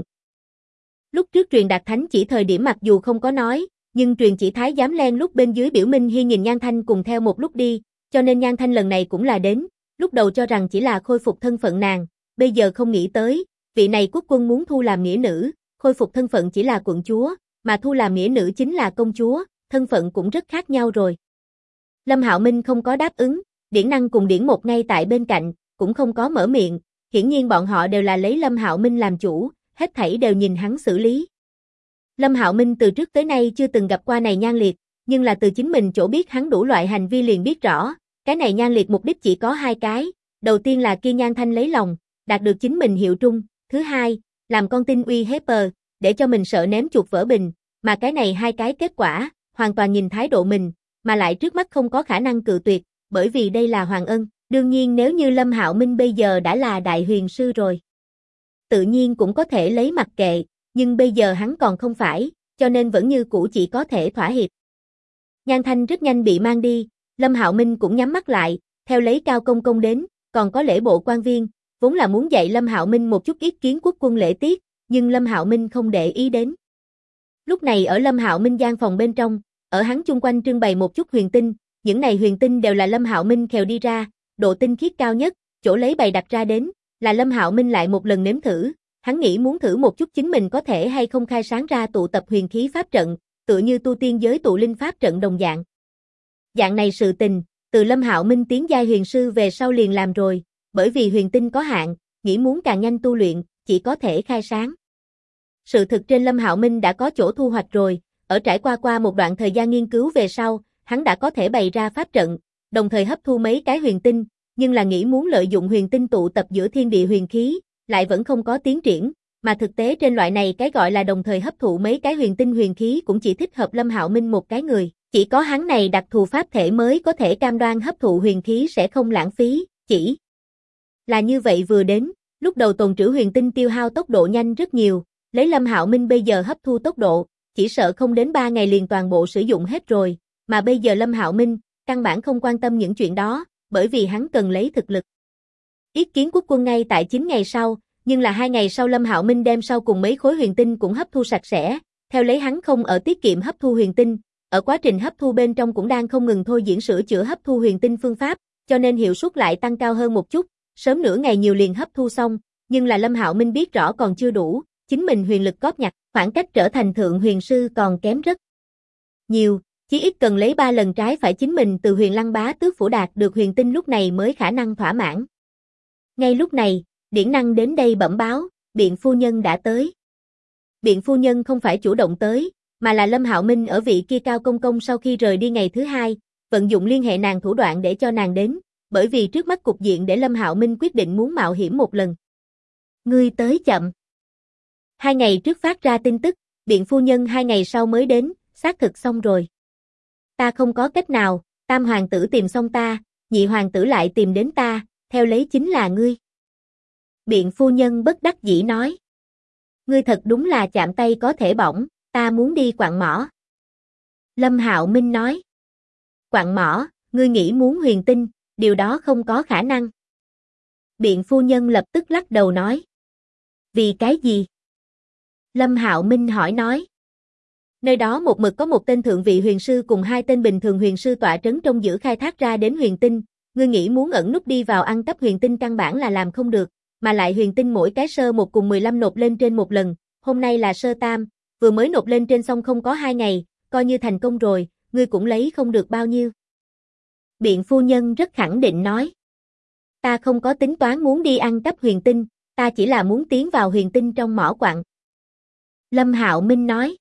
Lúc trước truyền đạt thánh chỉ thời điểm mặc dù không có nói, nhưng truyền chỉ thái giám len lúc bên dưới biểu Minh Hy nhìn Nhan Thanh cùng theo một lúc đi, cho nên Nhan Thanh lần này cũng là đến, lúc đầu cho rằng chỉ là khôi phục thân phận nàng, bây giờ không nghĩ tới, vị này quốc quân muốn thu làm nghĩa nữ, khôi phục thân phận chỉ là quận chúa, mà thu làm nghĩa nữ chính là công chúa, thân phận cũng rất khác nhau rồi. Lâm Hạo Minh không có đáp ứng, Điển Năng cùng Điển Một ngay tại bên cạnh, cũng không có mở miệng, hiển nhiên bọn họ đều là lấy Lâm Hạo Minh làm chủ, hết thảy đều nhìn hắn xử lý. Lâm Hạo Minh từ trước tới nay chưa từng gặp qua này Nhan Liệt, nhưng là từ chính mình chỗ biết hắn đủ loại hành vi liền biết rõ, cái này Nhan Liệt mục đích chỉ có hai cái, đầu tiên là kia Nhan Thanh lấy lòng, đạt được chính mình hiệu trung, thứ hai, làm con tin uy hiếp để cho mình sợ ném chuột vỡ bình, mà cái này hai cái kết quả, hoàn toàn nhìn thái độ mình, mà lại trước mắt không có khả năng cự tuyệt, bởi vì đây là Hoàng Ân, đương nhiên nếu như Lâm Hạo Minh bây giờ đã là đại huyền sư rồi, tự nhiên cũng có thể lấy mặc kệ, nhưng bây giờ hắn còn không phải, cho nên vẫn như cũ chỉ có thể thỏa hiệp. Nhan Thanh rất nhanh bị mang đi, Lâm Hạo Minh cũng nhắm mắt lại, theo lấy Cao Công Công đến, còn có lễ bộ quan viên, vốn là muốn dạy Lâm Hạo Minh một chút ý kiến quốc quân lễ tiết, nhưng Lâm Hạo Minh không để ý đến. Lúc này ở Lâm Hạo Minh gian phòng bên trong, ở hắn chung quanh trưng bày một chút huyền tinh, những này huyền tinh đều là Lâm Hạo Minh khều đi ra, độ tinh khiết cao nhất, chỗ lấy bày đặt ra đến, là Lâm Hạo Minh lại một lần nếm thử, hắn nghĩ muốn thử một chút chính mình có thể hay không khai sáng ra tụ tập huyền khí pháp trận, tựa như tu tiên giới tụ linh pháp trận đồng dạng. Dạng này sự tình, từ Lâm Hạo Minh tiến giai huyền sư về sau liền làm rồi, bởi vì huyền tinh có hạn, nghĩ muốn càng nhanh tu luyện, chỉ có thể khai sáng. Sự thực trên Lâm Hạo Minh đã có chỗ thu hoạch rồi, ở trải qua một đoạn thời gian nghiên cứu về sau, hắn đã có thể bày ra pháp trận, đồng thời hấp thu mấy cái huyền tinh, nhưng là nghĩ muốn lợi dụng huyền tinh tụ tập giữa thiên địa huyền khí, lại vẫn không có tiến triển, mà thực tế trên loại này cái gọi là đồng thời hấp thụ mấy cái huyền tinh huyền khí cũng chỉ thích hợp Lâm Hạo Minh một cái người, chỉ có hắn này đặc thù pháp thể mới có thể cam đoan hấp thụ huyền khí sẽ không lãng phí, chỉ là như vậy vừa đến, lúc đầu tồn trữ huyền tinh tiêu hao tốc độ nhanh rất nhiều, lấy Lâm Hạo Minh bây giờ hấp thu tốc độ, chỉ sợ không đến 3 ngày liền toàn bộ sử dụng hết rồi, mà bây giờ Lâm Hạo Minh căn bản không quan tâm những chuyện đó, bởi vì hắn cần lấy thực lực. Yết Kiến quốc quân ngay tại 9 ngày sau, nhưng là 2 ngày sau Lâm Hạo Minh đem sau cùng mấy khối huyền tinh cũng hấp thu sạch sẽ, theo lấy hắn không ở tiết kiệm hấp thu huyền tinh, ở quá trình hấp thu bên trong cũng đang không ngừng thôi diễn sửa chữa hấp thu huyền tinh phương pháp, cho nên hiệu suất lại tăng cao hơn một chút, sớm nửa ngày nhiều liền hấp thu xong, nhưng là Lâm Hạo Minh biết rõ còn chưa đủ, chính mình huyền lực góp nhặt, khoảng cách trở thành thượng huyền sư còn kém rất nhiều, chí ít cần lấy 3 lần trái phải chính mình từ Huyền Lăng Bá Tước phủ đạt được huyền tinh lúc này mới khả năng thỏa mãn. Ngay lúc này, Điển Năng đến đây bẩm báo, Biện phu nhân đã tới. Biện phu nhân không phải chủ động tới, mà là Lâm Hạo Minh ở vị kia Cao Công Công sau khi rời đi ngày thứ hai, vận dụng liên hệ nàng thủ đoạn để cho nàng đến, bởi vì trước mắt cục diện để Lâm Hạo Minh quyết định muốn mạo hiểm một lần. Ngươi tới chậm. 2 ngày trước phát ra tin tức, Biện phu nhân 2 ngày sau mới đến, xác thực xong rồi. Ta không có cách nào, tam hoàng tử tìm xong ta, nhị hoàng tử lại tìm đến ta, theo lấy chính là ngươi. Biện phu nhân bất đắc dĩ nói. Ngươi thật đúng là chạm tay có thể bỏng, ta muốn đi quặng mỏ. Lâm Hạo Minh nói. Quặng mỏ, ngươi nghĩ muốn huyền tinh, điều đó không có khả năng. Biện phu nhân lập tức lắc đầu nói. Vì cái gì? Lâm Hạo Minh hỏi nói. Nơi đó một mực có một tên thượng vị huyền sư cùng 2 tên bình thường huyền sư tọa trấn trong giữ khai thác ra đến huyền tinh, ngươi nghĩ muốn ẩn núp đi vào ăn cắp huyền tinh căn bản là làm không được, mà lại huyền tinh mỗi cái sơ một cùng 15 nộp lên trên một lần, hôm nay là sơ tam, vừa mới nộp lên trên xong không có 2 ngày, coi như thành công rồi, ngươi cũng lấy không được bao nhiêu. Biện phu nhân rất khẳng định nói. Ta không có tính toán muốn đi ăn cắp huyền tinh, ta chỉ là muốn tiến vào huyền tinh trong mỏ quặng. Lâm Hạo Minh nói.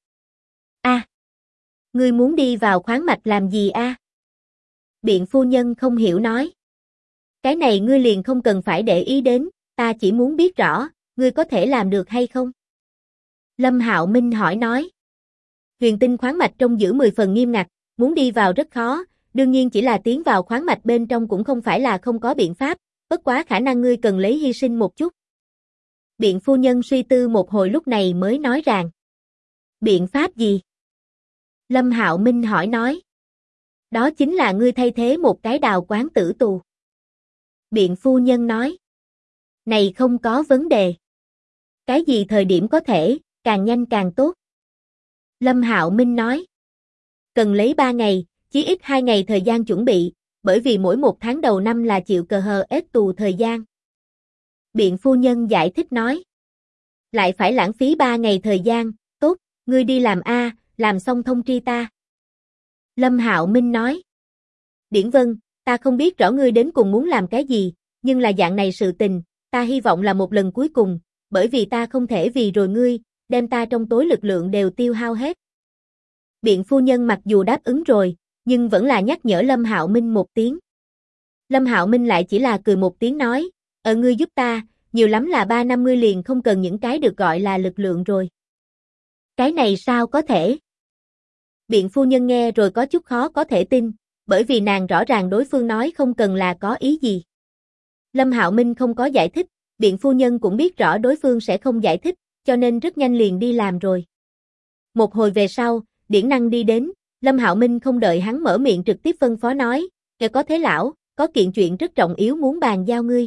Ngươi muốn đi vào khoáng mạch làm gì a? Biện phu nhân không hiểu nói. Cái này ngươi liền không cần phải để ý đến, ta chỉ muốn biết rõ, ngươi có thể làm được hay không? Lâm Hạo Minh hỏi nói. Huyền tinh khoáng mạch trông giữ 10 phần nghiêm ngặt, muốn đi vào rất khó, đương nhiên chỉ là tiến vào khoáng mạch bên trong cũng không phải là không có biện pháp, bất quá khả năng ngươi cần lấy hy sinh một chút. Biện phu nhân suy tư một hồi lúc này mới nói rằng. Biện pháp gì? Lâm Hạo Minh hỏi nói. Đó chính là ngươi thay thế một cái đào quán tử tù. Biện phu nhân nói. Này không có vấn đề. Cái gì thời điểm có thể, càng nhanh càng tốt. Lâm Hạo Minh nói. Cần lấy 3 ngày, chí ít 2 ngày thời gian chuẩn bị, bởi vì mỗi một tháng đầu năm là chịu cờ hờ ết tù thời gian. Biện phu nhân giải thích nói. Lại phải lãng phí 3 ngày thời gian, tốt, ngươi đi làm a, làm xong thông tri ta. Lâm Hạo Minh nói. Điển Vân, ta không biết rõ ngươi đến cùng muốn làm cái gì, nhưng là dạng này sự tình, ta hy vọng là một lần cuối cùng, bởi vì ta không thể vì rồi ngươi, đem ta trong tối lực lượng đều tiêu hao hết. Biện phu nhân mặc dù đáp ứng rồi, nhưng vẫn là nhắc nhở Lâm Hạo Minh một tiếng. Lâm Hạo Minh lại chỉ là cười một tiếng nói, ngươi giúp ta, nhiều lắm là 3 năm ngươi liền không cần những cái được gọi là lực lượng rồi. Cái này sao có thể? Biện phu nhân nghe rồi có chút khó có thể tin, bởi vì nàng rõ ràng đối phương nói không cần là có ý gì. Lâm Hạo Minh không có giải thích, biện phu nhân cũng biết rõ đối phương sẽ không giải thích, cho nên rất nhanh liền đi làm rồi. Một hồi về sau, Điển Năng đi đến, Lâm Hạo Minh không đợi hắn mở miệng trực tiếp phân phó nói, "Nghe có thế lão, có kiện chuyện rất trọng yếu muốn bàn giao ngươi."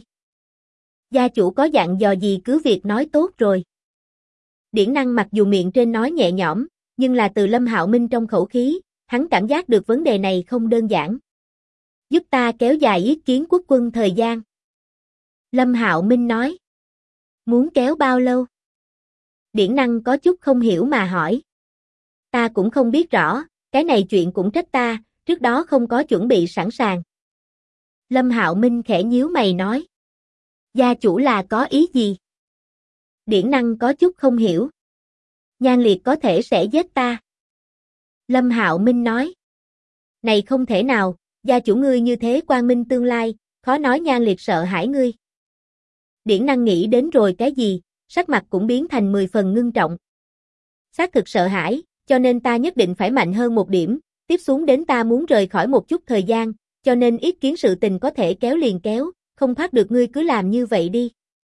Gia chủ có dặn dò gì cứ việc nói tốt rồi. Điển Năng mặc dù miệng trên nói nhẹ nhõm, nhưng là từ Lâm Hạo Minh trong khẩu khí, hắn cảm giác được vấn đề này không đơn giản. Giúp ta kéo dài ý kiến quốc quân thời gian. Lâm Hạo Minh nói. Muốn kéo bao lâu? Điển Năng có chút không hiểu mà hỏi. Ta cũng không biết rõ, cái này chuyện cũng trách ta, trước đó không có chuẩn bị sẵn sàng. Lâm Hạo Minh khẽ nhíu mày nói. Gia chủ là có ý gì? Điển Năng có chút không hiểu. Nhan Liệt có thể sẽ giết ta. Lâm Hạo Minh nói. Này không thể nào, gia chủ ngươi như thế quang minh tương lai, khó nói Nhan Liệt sợ hãi ngươi. Điển Năng nghĩ đến rồi cái gì, sắc mặt cũng biến thành 10 phần ngưng trọng. Xác thực sợ hãi, cho nên ta nhất định phải mạnh hơn một điểm, tiếp xuống đến ta muốn rời khỏi một chút thời gian, cho nên ý kiến sự tình có thể kéo liền kéo, không thoát được ngươi cứ làm như vậy đi.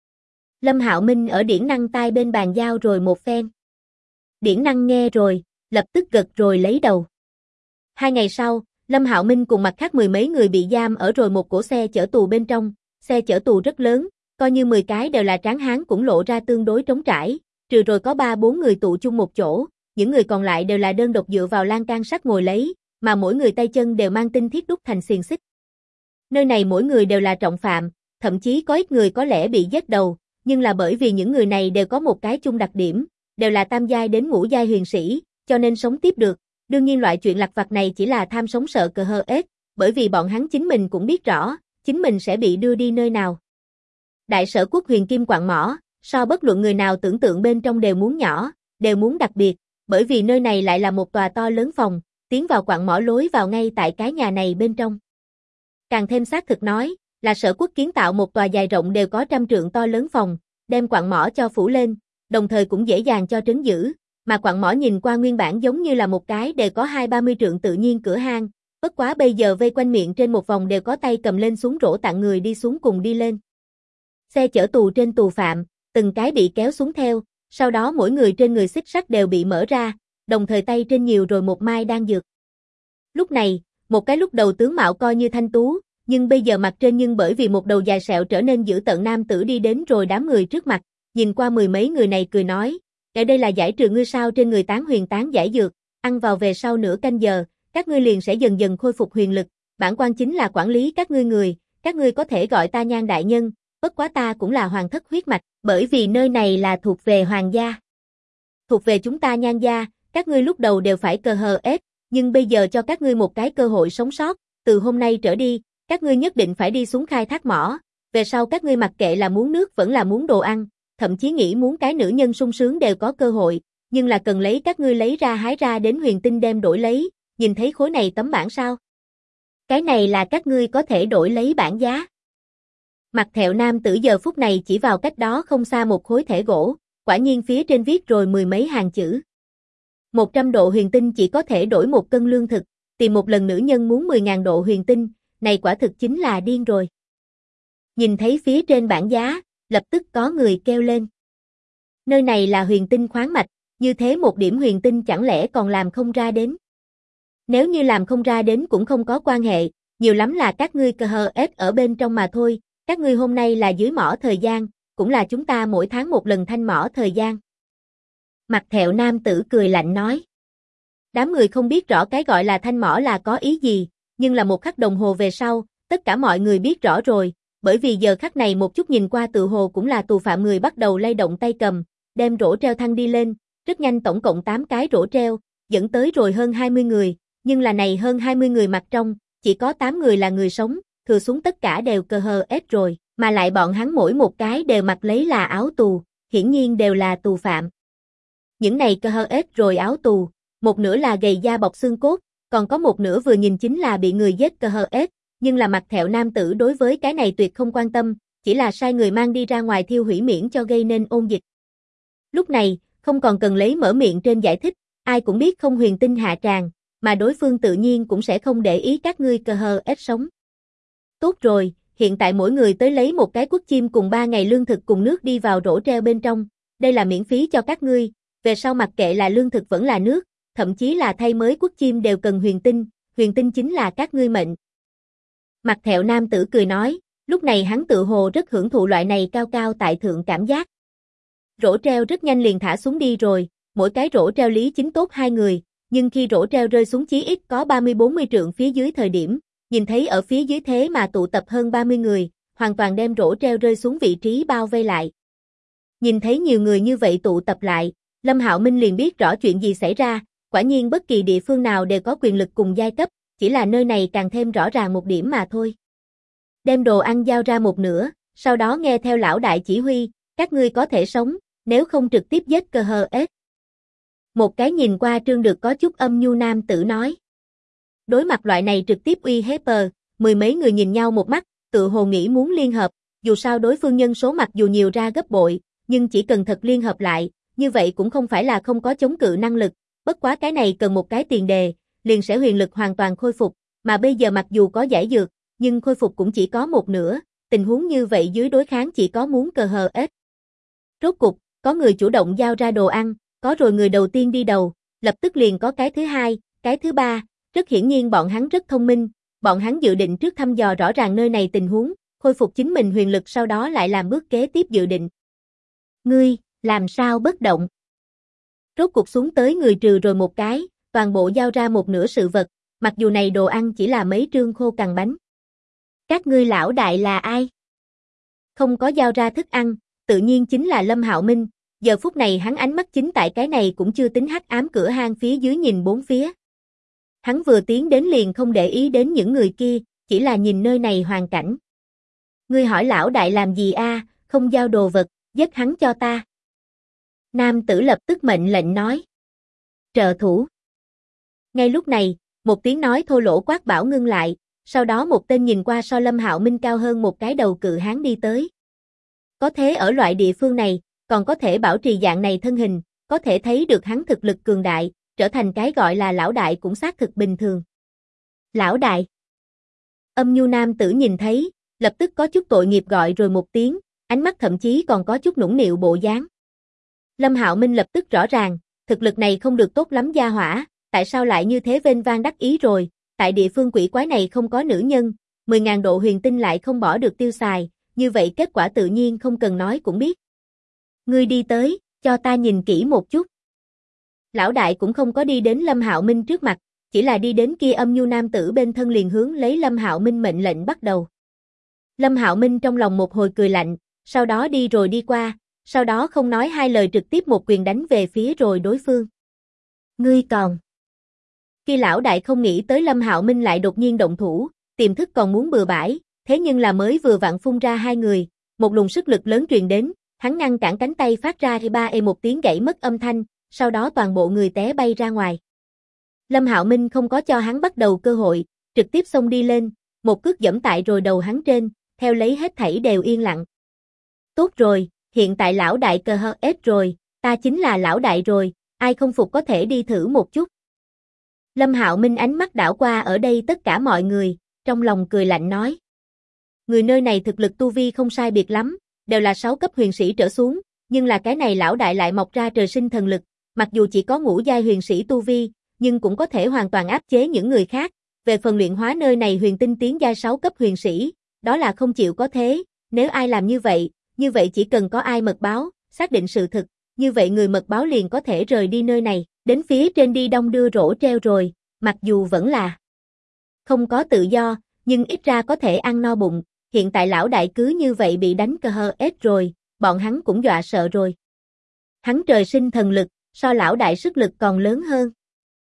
Lâm Hạo Minh ở Điển Năng tai bên bàn giao rồi một phen. Điển Năng nghe rồi, lập tức gật rồi lấy đầu. 2 ngày sau, Lâm Hạo Minh cùng mặt khác 10 mấy người bị giam ở rồi một cỗ xe chở tù bên trong, xe chở tù rất lớn, coi như 10 cái đều là tráng hán cũng lộ ra tương đối trống trải, trừ rồi có 3-4 người tụ chung một chỗ, những người còn lại đều là đơn độc dựa vào lan can sắt ngồi lấy, mà mỗi người tay chân đều mang tinh thiết đúc thành xiềng xích. Nơi này mỗi người đều là trọng phạm, thậm chí có ít người có lẽ bị giết đầu, nhưng là bởi vì những người này đều có một cái chung đặc điểm, đều là tam giai đến ngũ giai huyền sĩ, cho nên sống tiếp được. Đương nhiên loại chuyện lặt vặt này chỉ là tham sống sợ cờ hờ ết, bởi vì bọn hắn chính mình cũng biết rõ, chính mình sẽ bị đưa đi nơi nào. Đại sở quốc huyền kim quặng mỏ, so bất luận người nào tưởng tượng bên trong đều muốn nhỏ, đều muốn đặc biệt, bởi vì nơi này lại là một tòa to lớn phòng, tiến vào quặng mỏ lối vào ngay tại cái nhà này bên trong. Càng thêm xác thực nói, là sở quốc kiến tạo một tòa dài rộng đều có 100 trượng to lớn phòng, đem quặng mỏ cho phủ lên, đồng thời cũng dễ dàng cho trấn giữ, mà quặng mỏ nhìn qua nguyên bản giống như là một cái đều có 20-30 trượng tự nhiên cửa hang, bất quá bây giờ vây quanh miệng trên một vòng đều có tay cầm lên xuống rổ tặng người đi xuống cùng đi lên. Xe chở tù trên tù phạm, từng cái bị kéo xuống theo, sau đó mỗi người trên người xích sắt đều bị mở ra, đồng thời tay trên nhiều rồi một mai đan dược. Lúc này, một cái lúc đầu tướng mạo coi như thanh tú, nhưng bây giờ mặt trên nhưng bởi vì một đầu dài sẹo trở nên dữ tợn nam tử đi đến rồi đám người trước mặt, nhìn qua 10 mấy người này cười nói, "Ở đây là giải trừ ngươi sao trên người tán huyền tán giải dược, ăn vào về sau nửa canh giờ, các ngươi liền sẽ dần dần khôi phục huyền lực, bản quan chính là quản lý các ngươi người, các ngươi có thể gọi ta Nhan đại nhân, bất quá ta cũng là hoàng thất huyết mạch, bởi vì nơi này là thuộc về hoàng gia. Thuộc về chúng ta Nhan gia, các ngươi lúc đầu đều phải cờ hờ ết, nhưng bây giờ cho các ngươi một cái cơ hội sống sót, từ hôm nay trở đi, các ngươi nhất định phải đi xuống khai thác mỏ, về sau các ngươi mặc kệ là muốn nước vẫn là muốn đồ ăn, thậm chí nghĩ muốn cái nữ nhân sung sướng đều có cơ hội, nhưng là cần lấy các ngươi lấy ra hái ra đến huyền tinh đem đổi lấy, nhìn thấy khối này tấm bảng sao? Cái này là các ngươi có thể đổi lấy bảng giá." Mặt thẹo nam tử giờ phút này chỉ vào cách đó không xa một khối thẻ gỗ, quả nhiên phía trên viết rồi 10 mấy hàng chữ. 100 độ huyền tinh chỉ có thể đổi 1 cân lương thực, tìm một lần nữ nhân muốn 10.000 độ huyền tinh, này quả thực chính là điên rồi. Nhìn thấy phía trên bảng giá, lập tức có người kêu lên. Nơi này là huyền tinh khoáng mạch, như thế một điểm huyền tinh chẳng lẽ còn làm không ra đến. Nếu như làm không ra đến cũng không có quan hệ, nhiều lắm là các ngươi cờ hờ ết ở bên trong mà thôi, các ngươi hôm nay là dưới mỏ thời gian, cũng là chúng ta mỗi tháng một lần thanh mỏ thời gian. Mặt thẹo nam tử cười lạnh nói. Đám người không biết rõ cái gọi là thanh mỏ là có ý gì, nhưng là một khắc đồng hồ về sau, tất cả mọi người biết rõ rồi, bởi vì giờ khắc này một chút nhìn qua tự hồ cũng là tù phạm người bắt đầu lay động tay cầm, đem rổ treo thăng đi lên, rất nhanh tổng cộng 8 cái rổ treo, dẫn tới rồi hơn 20 người, nhưng là này hơn 20 người mặt trong, chỉ có 8 người là người sống, thừa xuống tất cả đều KHS rồi, mà lại bọn hắn mỗi một cái đều mặc lấy là áo tù, hiển nhiên đều là tù phạm. Những này KHS rồi áo tù, một nửa là gầy da bọc xương cốt, còn có một nửa vừa nhìn chính là bị người giết KHS, nhưng là mặt thẹo nam tử đối với cái này tuyệt không quan tâm, chỉ là sai người mang đi ra ngoài thiêu hủy miễn cho gây nên ôn dịch. Lúc này, không còn cần lấy mở miệng trên giải thích, ai cũng biết không huyền tinh hạ tràng, mà đối phương tự nhiên cũng sẽ không để ý các ngươi KHS sống. Tốt rồi, hiện tại mỗi người tới lấy một cái quất chim cùng 3 ngày lương thực cùng nước đi vào rổ treo bên trong, đây là miễn phí cho các ngươi, về sau mặc kệ là lương thực vẫn là nước, thậm chí là thay mới quất chim đều cần huyền tinh chính là các ngươi mệnh. Mặt thẹo nam tử cười nói, lúc này hắn tự hồ rất hưởng thụ loại này cao cao tại thượng cảm giác. Rổ treo rất nhanh liền thả xuống đi rồi, mỗi cái rổ treo lý chính tốt 2 người, nhưng khi rổ treo rơi xuống chí ít có 30-40 trượng phía dưới thời điểm, nhìn thấy ở phía dưới thế mà tụ tập hơn 30 người, hoàn toàn đem rổ treo rơi xuống vị trí bao vây lại. Nhìn thấy nhiều người như vậy tụ tập lại, Lâm Hạo Minh liền biết rõ chuyện gì xảy ra, quả nhiên bất kỳ địa phương nào đều có quyền lực cùng giai cấp, chỉ là nơi này càng thêm rõ ràng một điểm mà thôi. Đem đồ ăn giao ra một nửa, sau đó nghe theo lão đại chỉ huy, các ngươi có thể sống, nếu không trực tiếp giết KHS. Một cái nhìn qua trương được có chút âm nhu nam tử nói. Đối mặt loại này trực tiếp uy hiếp, mười mấy người nhìn nhau một mắt, tự hồ nghĩ muốn liên hợp, dù sao đối phương nhân số mặc dù nhiều ra gấp bội, nhưng chỉ cần thật liên hợp lại, như vậy cũng không phải là không có chống cự năng lực, bất quá cái này cần một cái tiền đề, liền sẽ huyền lực hoàn toàn khôi phục, mà bây giờ mặc dù có giải dược, nhưng khôi phục cũng chỉ có một nửa, tình huống như vậy dưới đối kháng chỉ có muốn KHS. Rốt cục, có người chủ động giao ra đồ ăn, có rồi người đầu tiên đi đầu, lập tức liền có cái thứ hai, cái thứ ba, rất hiển nhiên bọn hắn rất thông minh, bọn hắn dự định trước thăm dò rõ ràng nơi này tình huống, khôi phục chính mình huyền lực sau đó lại làm bước kế tiếp dự định. Ngươi, làm sao bất động? Rốt cuộc xuống tới người trừ rồi một cái, toàn bộ giao ra một nửa sự vật, mặc dù này đồ ăn chỉ là mấy trương khô cằn bánh. Các ngươi lão đại là ai? Không có giao ra thức ăn, tự nhiên chính là Lâm Hạo Minh, giờ phút này hắn ánh mắt chính tại cái này cũng chưa tính hắc ám cửa hang phía dưới nhìn bốn phía. Hắn vừa tiến đến liền không để ý đến những người kia, chỉ là nhìn nơi này hoàn cảnh. Ngươi hỏi lão đại làm gì a? Không giao đồ vật, giết hắn cho ta. Nam tử lập tức mệnh lệnh nói. Trợ thủ. Ngay lúc này, một tiếng nói thô lỗ quát bảo ngưng lại, sau đó một tên nhìn qua so Lâm Hạo Minh cao hơn một cái đầu cự hán đi tới. Có thế ở loại địa phương này, còn có thể bảo trì dạng này thân hình, có thể thấy được hắn thực lực cường đại, trở thành cái gọi là lão đại cũng xác thực bình thường. Lão đại. Âm nhu nam tử nhìn thấy, lập tức có chút tội nghiệp gọi rồi một tiếng, ánh mắt thậm chí còn có chút nũng nịu bộ dáng. Lâm Hạo Minh lập tức rõ ràng, thực lực này không được tốt lắm gia hỏa, tại sao lại như thế vênh vang đắc ý rồi, tại địa phương quỷ quái này không có nữ nhân, 10.000 độ huyền tinh lại không bỏ được tiêu xài, như vậy kết quả tự nhiên không cần nói cũng biết. Ngươi đi tới, cho ta nhìn kỹ một chút. Lão đại cũng không có đi đến Lâm Hạo Minh trước mặt, chỉ là đi đến kia âm nhu nam tử bên thân liền hướng lấy Lâm Hạo Minh mệnh lệnh bắt đầu. Lâm Hạo Minh trong lòng một hồi cười lạnh, sau đó đi rồi đi qua, sau đó không nói hai lời trực tiếp một quyền đánh về phía rồi đối phương. Ngươi còn. Khi lão đại không nghĩ tới Lâm Hạo Minh lại đột nhiên động thủ, tiềm thức còn muốn bừa bãi, thế nhưng là mới vừa vặn phun ra hai người, một luồng sức lực lớn truyền đến, hắn ngăn cản cánh tay phát ra một tiếng gãy mất âm thanh, sau đó toàn bộ người té bay ra ngoài. Lâm Hạo Minh không có cho hắn bắt đầu cơ hội, trực tiếp xông đi lên, một cước giẫm tại rồi đầu hắn trên, theo lấy hết thảy đều yên lặng. Tốt rồi, hiện tại lão đại KHS rồi, ta chính là lão đại rồi, ai không phục có thể đi thử một chút. Lâm Hạo Minh ánh mắt đảo qua ở đây tất cả mọi người, trong lòng cười lạnh nói. Người nơi này thực lực tu vi không sai biệt lắm, đều là 6 cấp huyền sĩ trở xuống, nhưng là cái này lão đại lại mọc ra trời sinh thần lực, mặc dù chỉ có ngũ giai huyền sĩ tu vi, nhưng cũng có thể hoàn toàn áp chế những người khác. Về phần luyện hóa nơi này huyền tinh tiến giai 6 cấp huyền sĩ, đó là không chịu có thế, nếu ai làm như vậy chỉ cần có ai mật báo, xác định sự thực, như vậy người mật báo liền có thể rời đi nơi này, đến phía trên đi đông đưa rổ treo rồi, mặc dù vẫn là không có tự do, nhưng ít ra có thể ăn no bụng, hiện tại lão đại cứ như vậy bị đánh KHS rồi, bọn hắn cũng dọa sợ rồi. Hắn trời sinh thần lực, so lão đại sức lực còn lớn hơn.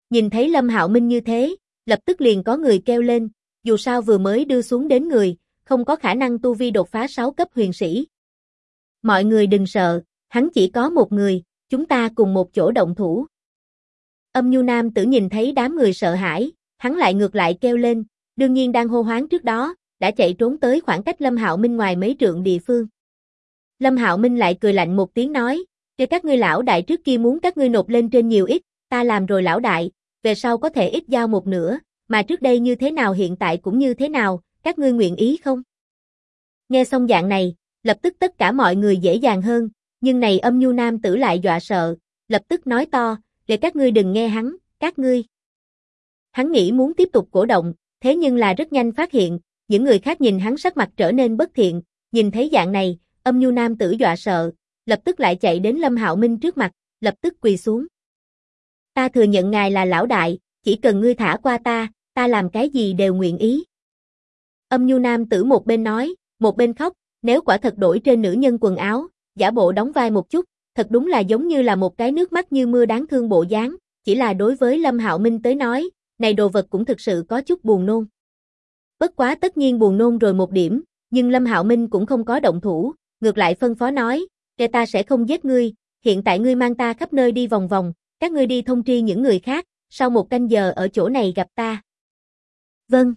Nhìn thấy Lâm Hạo Minh như thế, lập tức liền có người kêu lên, dù sao vừa mới đưa xuống đến người, không có khả năng tu vi đột phá 6 cấp huyền sĩ. Mọi người đừng sợ, hắn chỉ có một người, chúng ta cùng một chỗ động thủ. Âm nhu nam tử nhìn thấy đám người sợ hãi, hắn lại ngược lại kêu lên, đương nhiên đang hô hoáng trước đó, đã chạy trốn tới khoảng cách Lâm Hạo Minh ngoài mấy trượng địa phương. Lâm Hạo Minh lại cười lạnh một tiếng nói, kêu các ngươi lão đại trước kia muốn các ngươi nộp lên trên nhiều ít, ta làm rồi lão đại, về sau có thể ít giao một nửa, mà trước đây như thế nào hiện tại cũng như thế nào, các ngươi nguyện ý không? Nghe xong dạng này, lập tức tất cả mọi người dễ dàng hơn, nhưng này âm nhu nam tử lại dọa sợ, lập tức nói to, để các ngươi đừng nghe hắn, các ngươi. Hắn nghĩ muốn tiếp tục cổ động, thế nhưng là rất nhanh phát hiện, những người khác nhìn hắn sắc mặt trở nên bất thiện, nhìn thấy dạng này, âm nhu nam tử dọa sợ, lập tức lại chạy đến Lâm Hạo Minh trước mặt, lập tức quỳ xuống. Ta thừa nhận ngài là lão đại, chỉ cần ngươi thả qua ta làm cái gì đều nguyện ý. Âm nhu nam tử một bên nói, một bên khóc, nếu quả thật đổi trên nữ nhân quần áo, giả bộ đóng vai một chút, thật đúng là giống như là một cái nước mắt như mưa đáng thương bộ dáng, chỉ là đối với Lâm Hạo Minh tới nói, này đồ vật cũng thực sự có chút buồn nôn. Bất quá tất nhiên buồn nôn rồi một điểm, nhưng Lâm Hạo Minh cũng không có động thủ, ngược lại phân phó nói, kẻ ta sẽ không giết ngươi, hiện tại ngươi mang ta khắp nơi đi vòng vòng, các ngươi đi thông tri những người khác, sau 1 canh giờ ở chỗ này gặp ta. Vâng.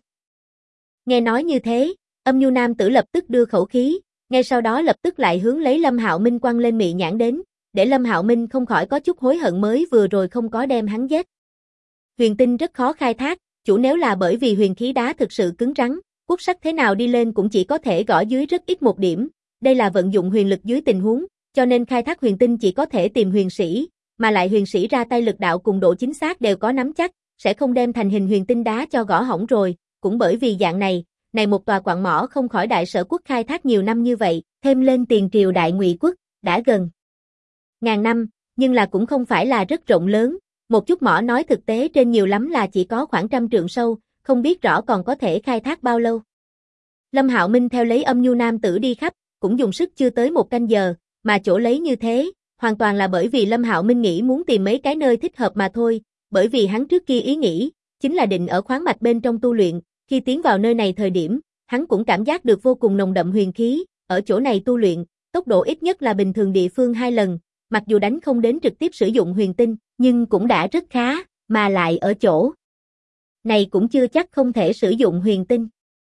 Nghe nói như thế, âm nhu nam tử lập tức đưa khẩu khí, ngay sau đó lập tức lại hướng lấy Lâm Hạo Minh quăng lên mị nhãn đến, để Lâm Hạo Minh không khỏi có chút hối hận mới vừa rồi không có đem hắn giết. Huyền tinh rất khó khai thác, chủ nếu là bởi vì huyền khí đá thực sự cứng rắn, quốc sắc thế nào đi lên cũng chỉ có thể gõ dưới rất ít một điểm, đây là vận dụng huyền lực dưới tình huống, cho nên khai thác huyền tinh chỉ có thể tìm huyền sĩ, mà lại huyền sĩ ra tay lực đạo cùng độ chính xác đều có nắm chắc, sẽ không đem thành hình huyền tinh đá cho gõ hỏng rồi, cũng bởi vì dạng này, một tòa quặng mỏ không khỏi Đại Sở quốc khai thác nhiều năm như vậy, thêm lên tiền triều Đại Ngụy quốc, đã gần ngàn năm, nhưng là cũng không phải là rất rộng lớn, một chút mỏ nói thực tế trên nhiều lắm là chỉ có khoảng 100 trượng sâu, không biết rõ còn có thể khai thác bao lâu. Lâm Hạo Minh theo lấy âm nhu nam tử đi khắp, cũng dùng sức chưa tới 1 canh giờ, mà chỗ lấy như thế, hoàn toàn là bởi vì Lâm Hạo Minh nghĩ muốn tìm mấy cái nơi thích hợp mà thôi, bởi vì hắn trước kia ý nghĩ, chính là định ở khoáng mạch bên trong tu luyện, khi tiến vào nơi này thời điểm, hắn cũng cảm giác được vô cùng nồng đậm huyền khí, ở chỗ này tu luyện, tốc độ ít nhất là bình thường địa phương 2 lần, mặc dù đánh không đến trực tiếp sử dụng huyền tinh, nhưng cũng đã rất khá, mà lại ở chỗ này cũng chưa chắc không thể sử dụng huyền tinh.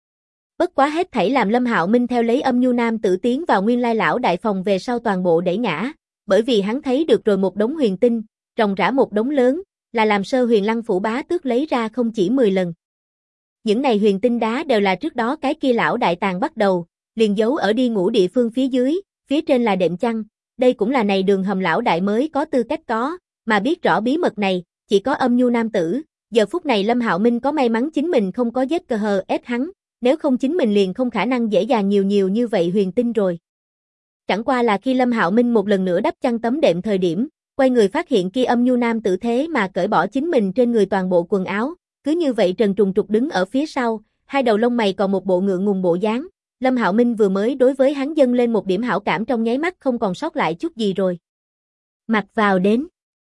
Bất quá hết thảy làm Lâm Hạo Minh theo lấy âm nhu nam tử tiến vào nguyên lai lão đại phòng về sau toàn bộ đẩy ngã, bởi vì hắn thấy được rồi một đống huyền tinh, ròng rã một đống lớn, là làm Sơ Huyền Lăng phủ bá tước lấy ra không chỉ 10 lần. Những này huyền tinh đá đều là trước đó cái kia lão đại tàng bắt đầu, liền giấu ở đi ngủ địa phương phía dưới, phía trên là đệm chăn, đây cũng là này đường hầm lão đại mới có tư cách có, mà biết rõ bí mật này, chỉ có âm nhu nam tử, giờ phút này Lâm Hạo Minh có may mắn chính mình không có giết cờ hờ ép hắn, nếu không chính mình liền không khả năng dễ dàng nhiều như vậy huyền tinh rồi. Chẳng qua là khi Lâm Hạo Minh một lần nữa đắp chăn tấm đệm thời điểm, quay người phát hiện kia âm nhu nam tử thế mà cởi bỏ chính mình trên người toàn bộ quần áo, cứ như vậy trần trùng trục đứng ở phía sau, hai đầu lông mày còn một bộ ngượng ngùng bộ dáng. Lâm Hạo Minh vừa mới đối với hắn dâng lên một điểm hảo cảm trong nháy mắt không còn sót lại chút gì rồi. Mặc vào đến.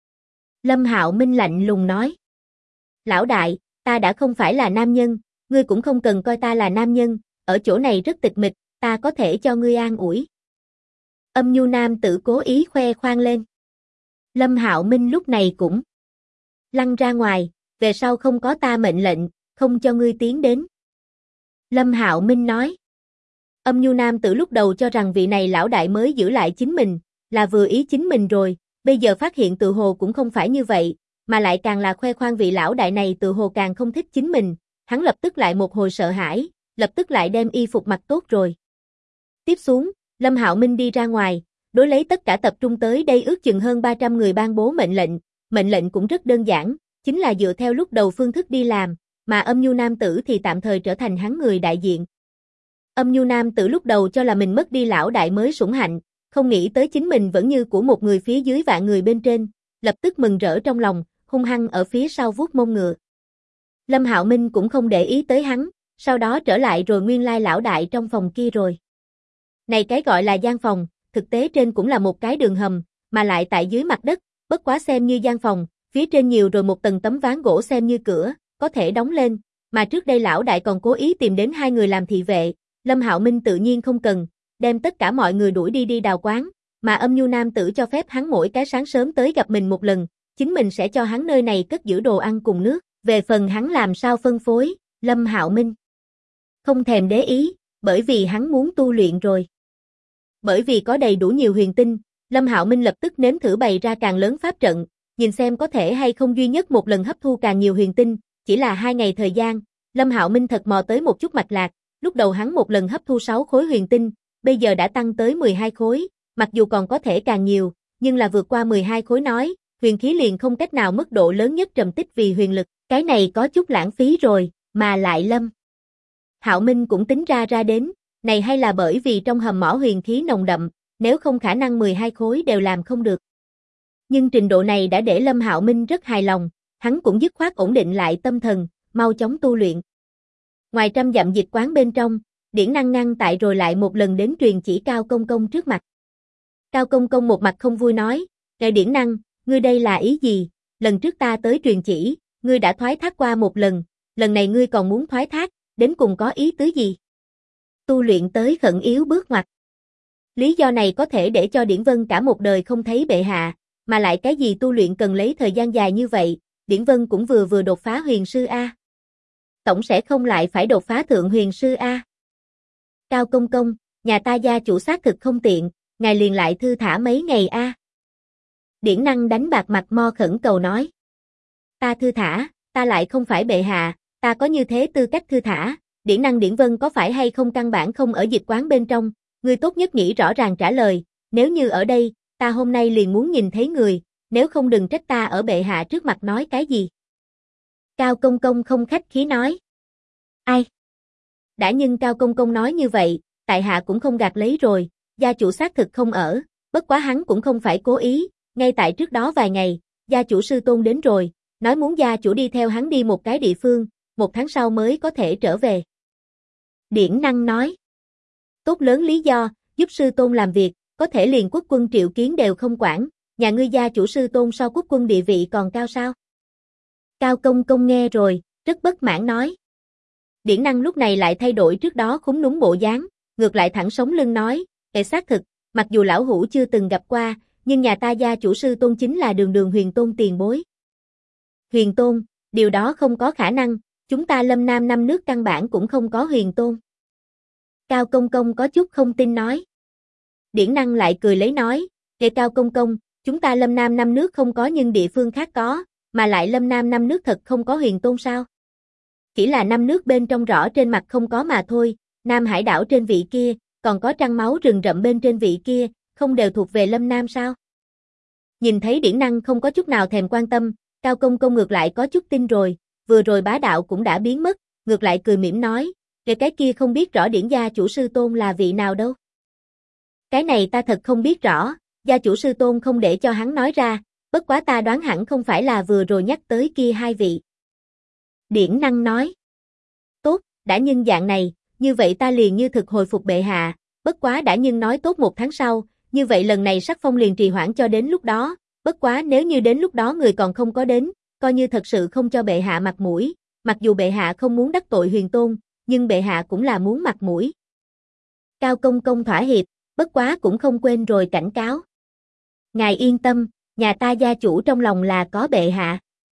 Lâm Hạo Minh lạnh lùng nói. Lão đại, ta đã không phải là nam nhân, ngươi cũng không cần coi ta là nam nhân, ở chỗ này rất tịch mịch, ta có thể cho ngươi an ủi. Âm nhu nam tử cố ý khoe khoang lên. Lâm Hạo Minh lúc này cũng lăn ra ngoài, về sau không có ta mệnh lệnh, không cho ngươi tiến đến. Lâm Hạo Minh nói. Âm nhu nam tử lúc đầu cho rằng vị này lão đại mới giữ lại chính mình, là vừa ý chính mình rồi, bây giờ phát hiện tự hồ cũng không phải như vậy, mà lại càng là khoe khoang vị lão đại này tự hồ càng không thích chính mình, hắn lập tức lại một hồi sợ hãi, lập tức lại đem y phục mặc tốt rồi. Tiếp xuống, Lâm Hạo Minh đi ra ngoài, đối lấy tất cả tập trung tới đây ước chừng hơn 300 người ban bố mệnh lệnh cũng rất đơn giản, chính là dựa theo lúc đầu phương thức đi làm, mà âm nhu nam tử thì tạm thời trở thành hắn người đại diện. Âm nhu nam tử lúc đầu cho là mình mất đi lão đại mới sủng hạnh, không nghĩ tới chính mình vẫn như của một người phía dưới vạn người bên trên, lập tức mừng rỡ trong lòng, hung hăng ở phía sau vuốt mông ngựa. Lâm Hạo Minh cũng không để ý tới hắn, sau đó trở lại rồi nguyên lai lão đại trong phòng kia rồi. Này cái gọi là gian phòng, thực tế trên cũng là một cái đường hầm, mà lại tại dưới mặt đất, bất quá xem như gian phòng, phía trên nhiều rồi một tầng tấm ván gỗ xem như cửa, có thể đóng lên, mà trước đây lão đại còn cố ý tìm đến hai người làm thị vệ, Lâm Hạo Minh tự nhiên không cần, đem tất cả mọi người đuổi đi đào quán, mà âm nhu nam tử cho phép hắn mỗi cái sáng sớm tới gặp mình một lần, chính mình sẽ cho hắn nơi này cất giữ đồ ăn cùng nước, về phần hắn làm sao phân phối, Lâm Hạo Minh không thèm để ý, bởi vì hắn muốn tu luyện rồi. Bởi vì có đầy đủ nhiều huyền tinh, Lâm Hạo Minh lập tức nếm thử bày ra càng lớn pháp trận, nhìn xem có thể hay không duy nhất một lần hấp thu càng nhiều huyền tinh, chỉ là 2 ngày thời gian, Lâm Hạo Minh thật mò tới một chút mạch lạc, lúc đầu hắn một lần hấp thu 6 khối huyền tinh, bây giờ đã tăng tới 12 khối, mặc dù còn có thể càng nhiều, nhưng là vượt qua 12 khối nói, huyền khí liền không cách nào mức độ lớn nhất trầm tích vì huyền lực, cái này có chút lãng phí rồi, mà lại Lâm Hạo Minh cũng tính ra đến, này hay là bởi vì trong hầm mỏ huyền khí nồng đậm, nếu không khả năng 12 khối đều làm không được. Nhưng trình độ này đã để Lâm Hạo Minh rất hài lòng, hắn cũng dứt khoát ổn định lại tâm thần, mau chóng tu luyện. Ngoài trăm dặm dịch quán bên trong, Điển Năng ngăn tại rồi lại một lần đến truyền chỉ Cao Công Công trước mặt. Cao Công Công một mặt không vui nói, "Ngài Điển Năng, ngươi đây là ý gì? Lần trước ta tới truyền chỉ, ngươi đã thoái thác qua một lần này ngươi còn muốn thoái thác, đến cùng có ý tứ gì?" Tu luyện tới khẩn yếu bước ngoặt. Lý do này có thể để cho Điển Vân cả một đời không thấy bệ hạ, mà lại cái gì tu luyện cần lấy thời gian dài như vậy, Điển Vân cũng vừa đột phá huyền sư A. Tổng sẽ không lại phải đột phá thượng huyền sư A. Cao Công Công, nhà ta gia chủ xác thực không tiện, ngài liền lại thư thả mấy ngày A. Điển Năng đánh bạc mặt mo khẩn cầu nói. Ta thư thả, ta lại không phải bệ hạ, ta có như thế tư cách thư thả, Điển Năng Điển Vân có phải hay không căn bản không ở dịch quán bên trong, ngươi tốt nhất nghĩ rõ ràng trả lời, nếu như ở đây, ta hôm nay liền muốn nhìn thấy người, nếu không đừng trách ta ở bệ hạ trước mặt nói cái gì. Cao Công Công không khách khí nói. Ai? Đã nhưng Cao Công Công nói như vậy, tại hạ cũng không gạt lấy rồi, gia chủ xác thực không ở, bất quá hắn cũng không phải cố ý, ngay tại trước đó vài ngày, gia chủ sư tôn đến rồi, nói muốn gia chủ đi theo hắn đi một cái địa phương, 1 tháng sau mới có thể trở về. Điển Năng nói. Tốt lớn lý do, giúp sư tôn làm việc, có thể liền quốc quân triệu kiến đều không quản, nhà ngươi gia chủ sư tôn so quốc quân địa vị còn cao sao? Cao Công Công nghe rồi, rất bất mãn nói. Điển Năng lúc này lại thay đổi trước đó khúm núm bộ dáng, ngược lại thẳng sống lưng nói, xác thực, mặc dù lão hủ chưa từng gặp qua, nhưng nhà ta gia chủ sư tôn chính là đường huyền tôn tiền bối. Huyền tôn, điều đó không có khả năng, chúng ta Lâm Nam 5 nước căn bản cũng không có huyền tôn. Cao Công Công có chút không tin nói. Điển Năng lại cười lấy nói, Cao Công Công, chúng ta Lâm Nam 5 nước không có nhưng địa phương khác có, mà lại Lâm Nam 5 nước thật không có huyền tôn sao? Chỉ là 5 nước bên trong rõ trên mặt không có mà thôi, Nam Hải đảo trên vị kia, còn có trăng máu rừng rậm bên trên vị kia, không đều thuộc về Lâm Nam sao? Nhìn thấy Điển Năng không có chút nào thèm quan tâm, Cao Công Công ngược lại có chút tin rồi, vừa rồi bá đạo cũng đã biến mất, ngược lại cười mỉm nói, cái kia không biết rõ Điển gia chủ sư tôn là vị nào đâu. Cái này ta thật không biết rõ, gia chủ sư tôn không để cho hắn nói ra, bất quá ta đoán hẳn không phải là vừa rồi nhắc tới kia hai vị. Điển Năng nói. Tốt, đã nhưng dạng này, như vậy ta liền như thực hồi phục bệ hạ, bất quá đã nhưng nói tốt 1 tháng sau, như vậy lần này sắc phong liền trì hoãn cho đến lúc đó, bất quá nếu như đến lúc đó người còn không có đến, coi như thật sự không cho bệ hạ mặt mũi, mặc dù bệ hạ không muốn đắc tội huyền tôn, nhưng bệ hạ cũng là muốn mặt mũi. Cao Công Công thỏa hiệp, bất quá cũng không quên rồi cảnh cáo. Ngài yên tâm, nhà ta gia chủ trong lòng là có bệ hạ.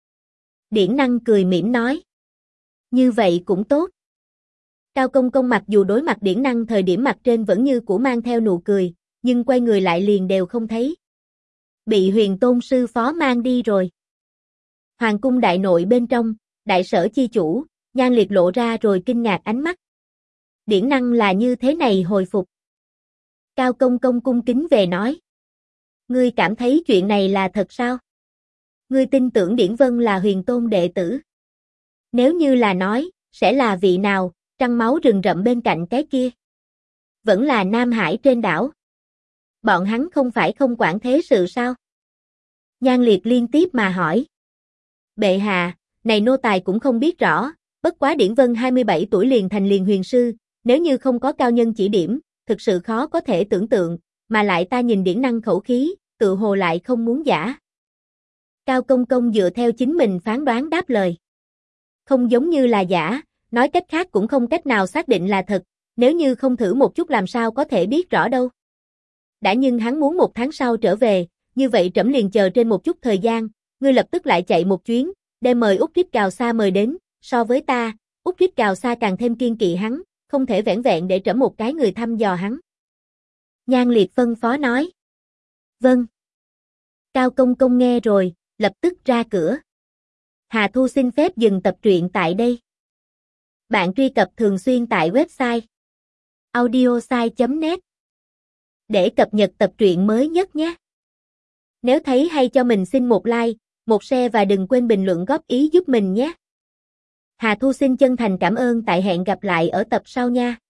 Điển Năng cười mỉm nói. Như vậy cũng tốt. Cao Công Công mặc dù đối mặt Điển Năng thời điểm mặt trên vẫn như cũ mang theo nụ cười, nhưng quay người lại liền đều không thấy. Bị huyền tôn sư phó mang đi rồi. Hoàng cung đại nội bên trong, đại sở chi chủ, Nhan Liệt lộ ra rồi kinh ngạc ánh mắt. Điển Năng là như thế này hồi phục. Cao Công Công cung kính về nói. Ngươi cảm thấy chuyện này là thật sao? Ngươi tin tưởng Điển Vân là huyền tôn đệ tử? Nếu như là nói, sẽ là vị nào, trăng máu rừng rậm bên cạnh cái kia? Vẫn là Nam Hải trên đảo. Bọn hắn không phải không quản thế sự sao? Nhan Liệt liên tiếp mà hỏi. Bệ hạ, này nô tài cũng không biết rõ, bất quá Điển Vân 27 tuổi liền thành liền huyền sư, nếu như không có cao nhân chỉ điểm, thực sự khó có thể tưởng tượng, mà lại ta nhìn Điển Năng khẩu khí, tự hồ lại không muốn giả. Cao Công Công dựa theo chính mình phán đoán đáp lời. Không giống như là giả, nói cách khác cũng không cách nào xác định là thật, nếu như không thử một chút làm sao có thể biết rõ đâu. Đã nhưng hắn muốn 1 tháng sau trở về, như vậy trẫm liền chờ trên một chút thời gian, ngươi lập tức lại chạy một chuyến, đem mời Úc Rít Cào Sa mời đến, so với ta, Úc Rít Cào Sa càng thêm kiên kỵ hắn, không thể vẻn vẹn để trẫm một cái người thăm dò hắn. Nhan Liệt phân phó nói. Vâng. Cao Công Công nghe rồi, lập tức ra cửa. Hà Thu xin phép dừng tập truyện tại đây. Bạn truy cập thường xuyên tại website audiosai.net để cập nhật tập truyện mới nhất nhé. Nếu thấy hay cho mình xin một like, một share và đừng quên bình luận góp ý giúp mình nhé. Hà Thu xin chân thành cảm ơn, tại hẹn gặp lại ở tập sau nha.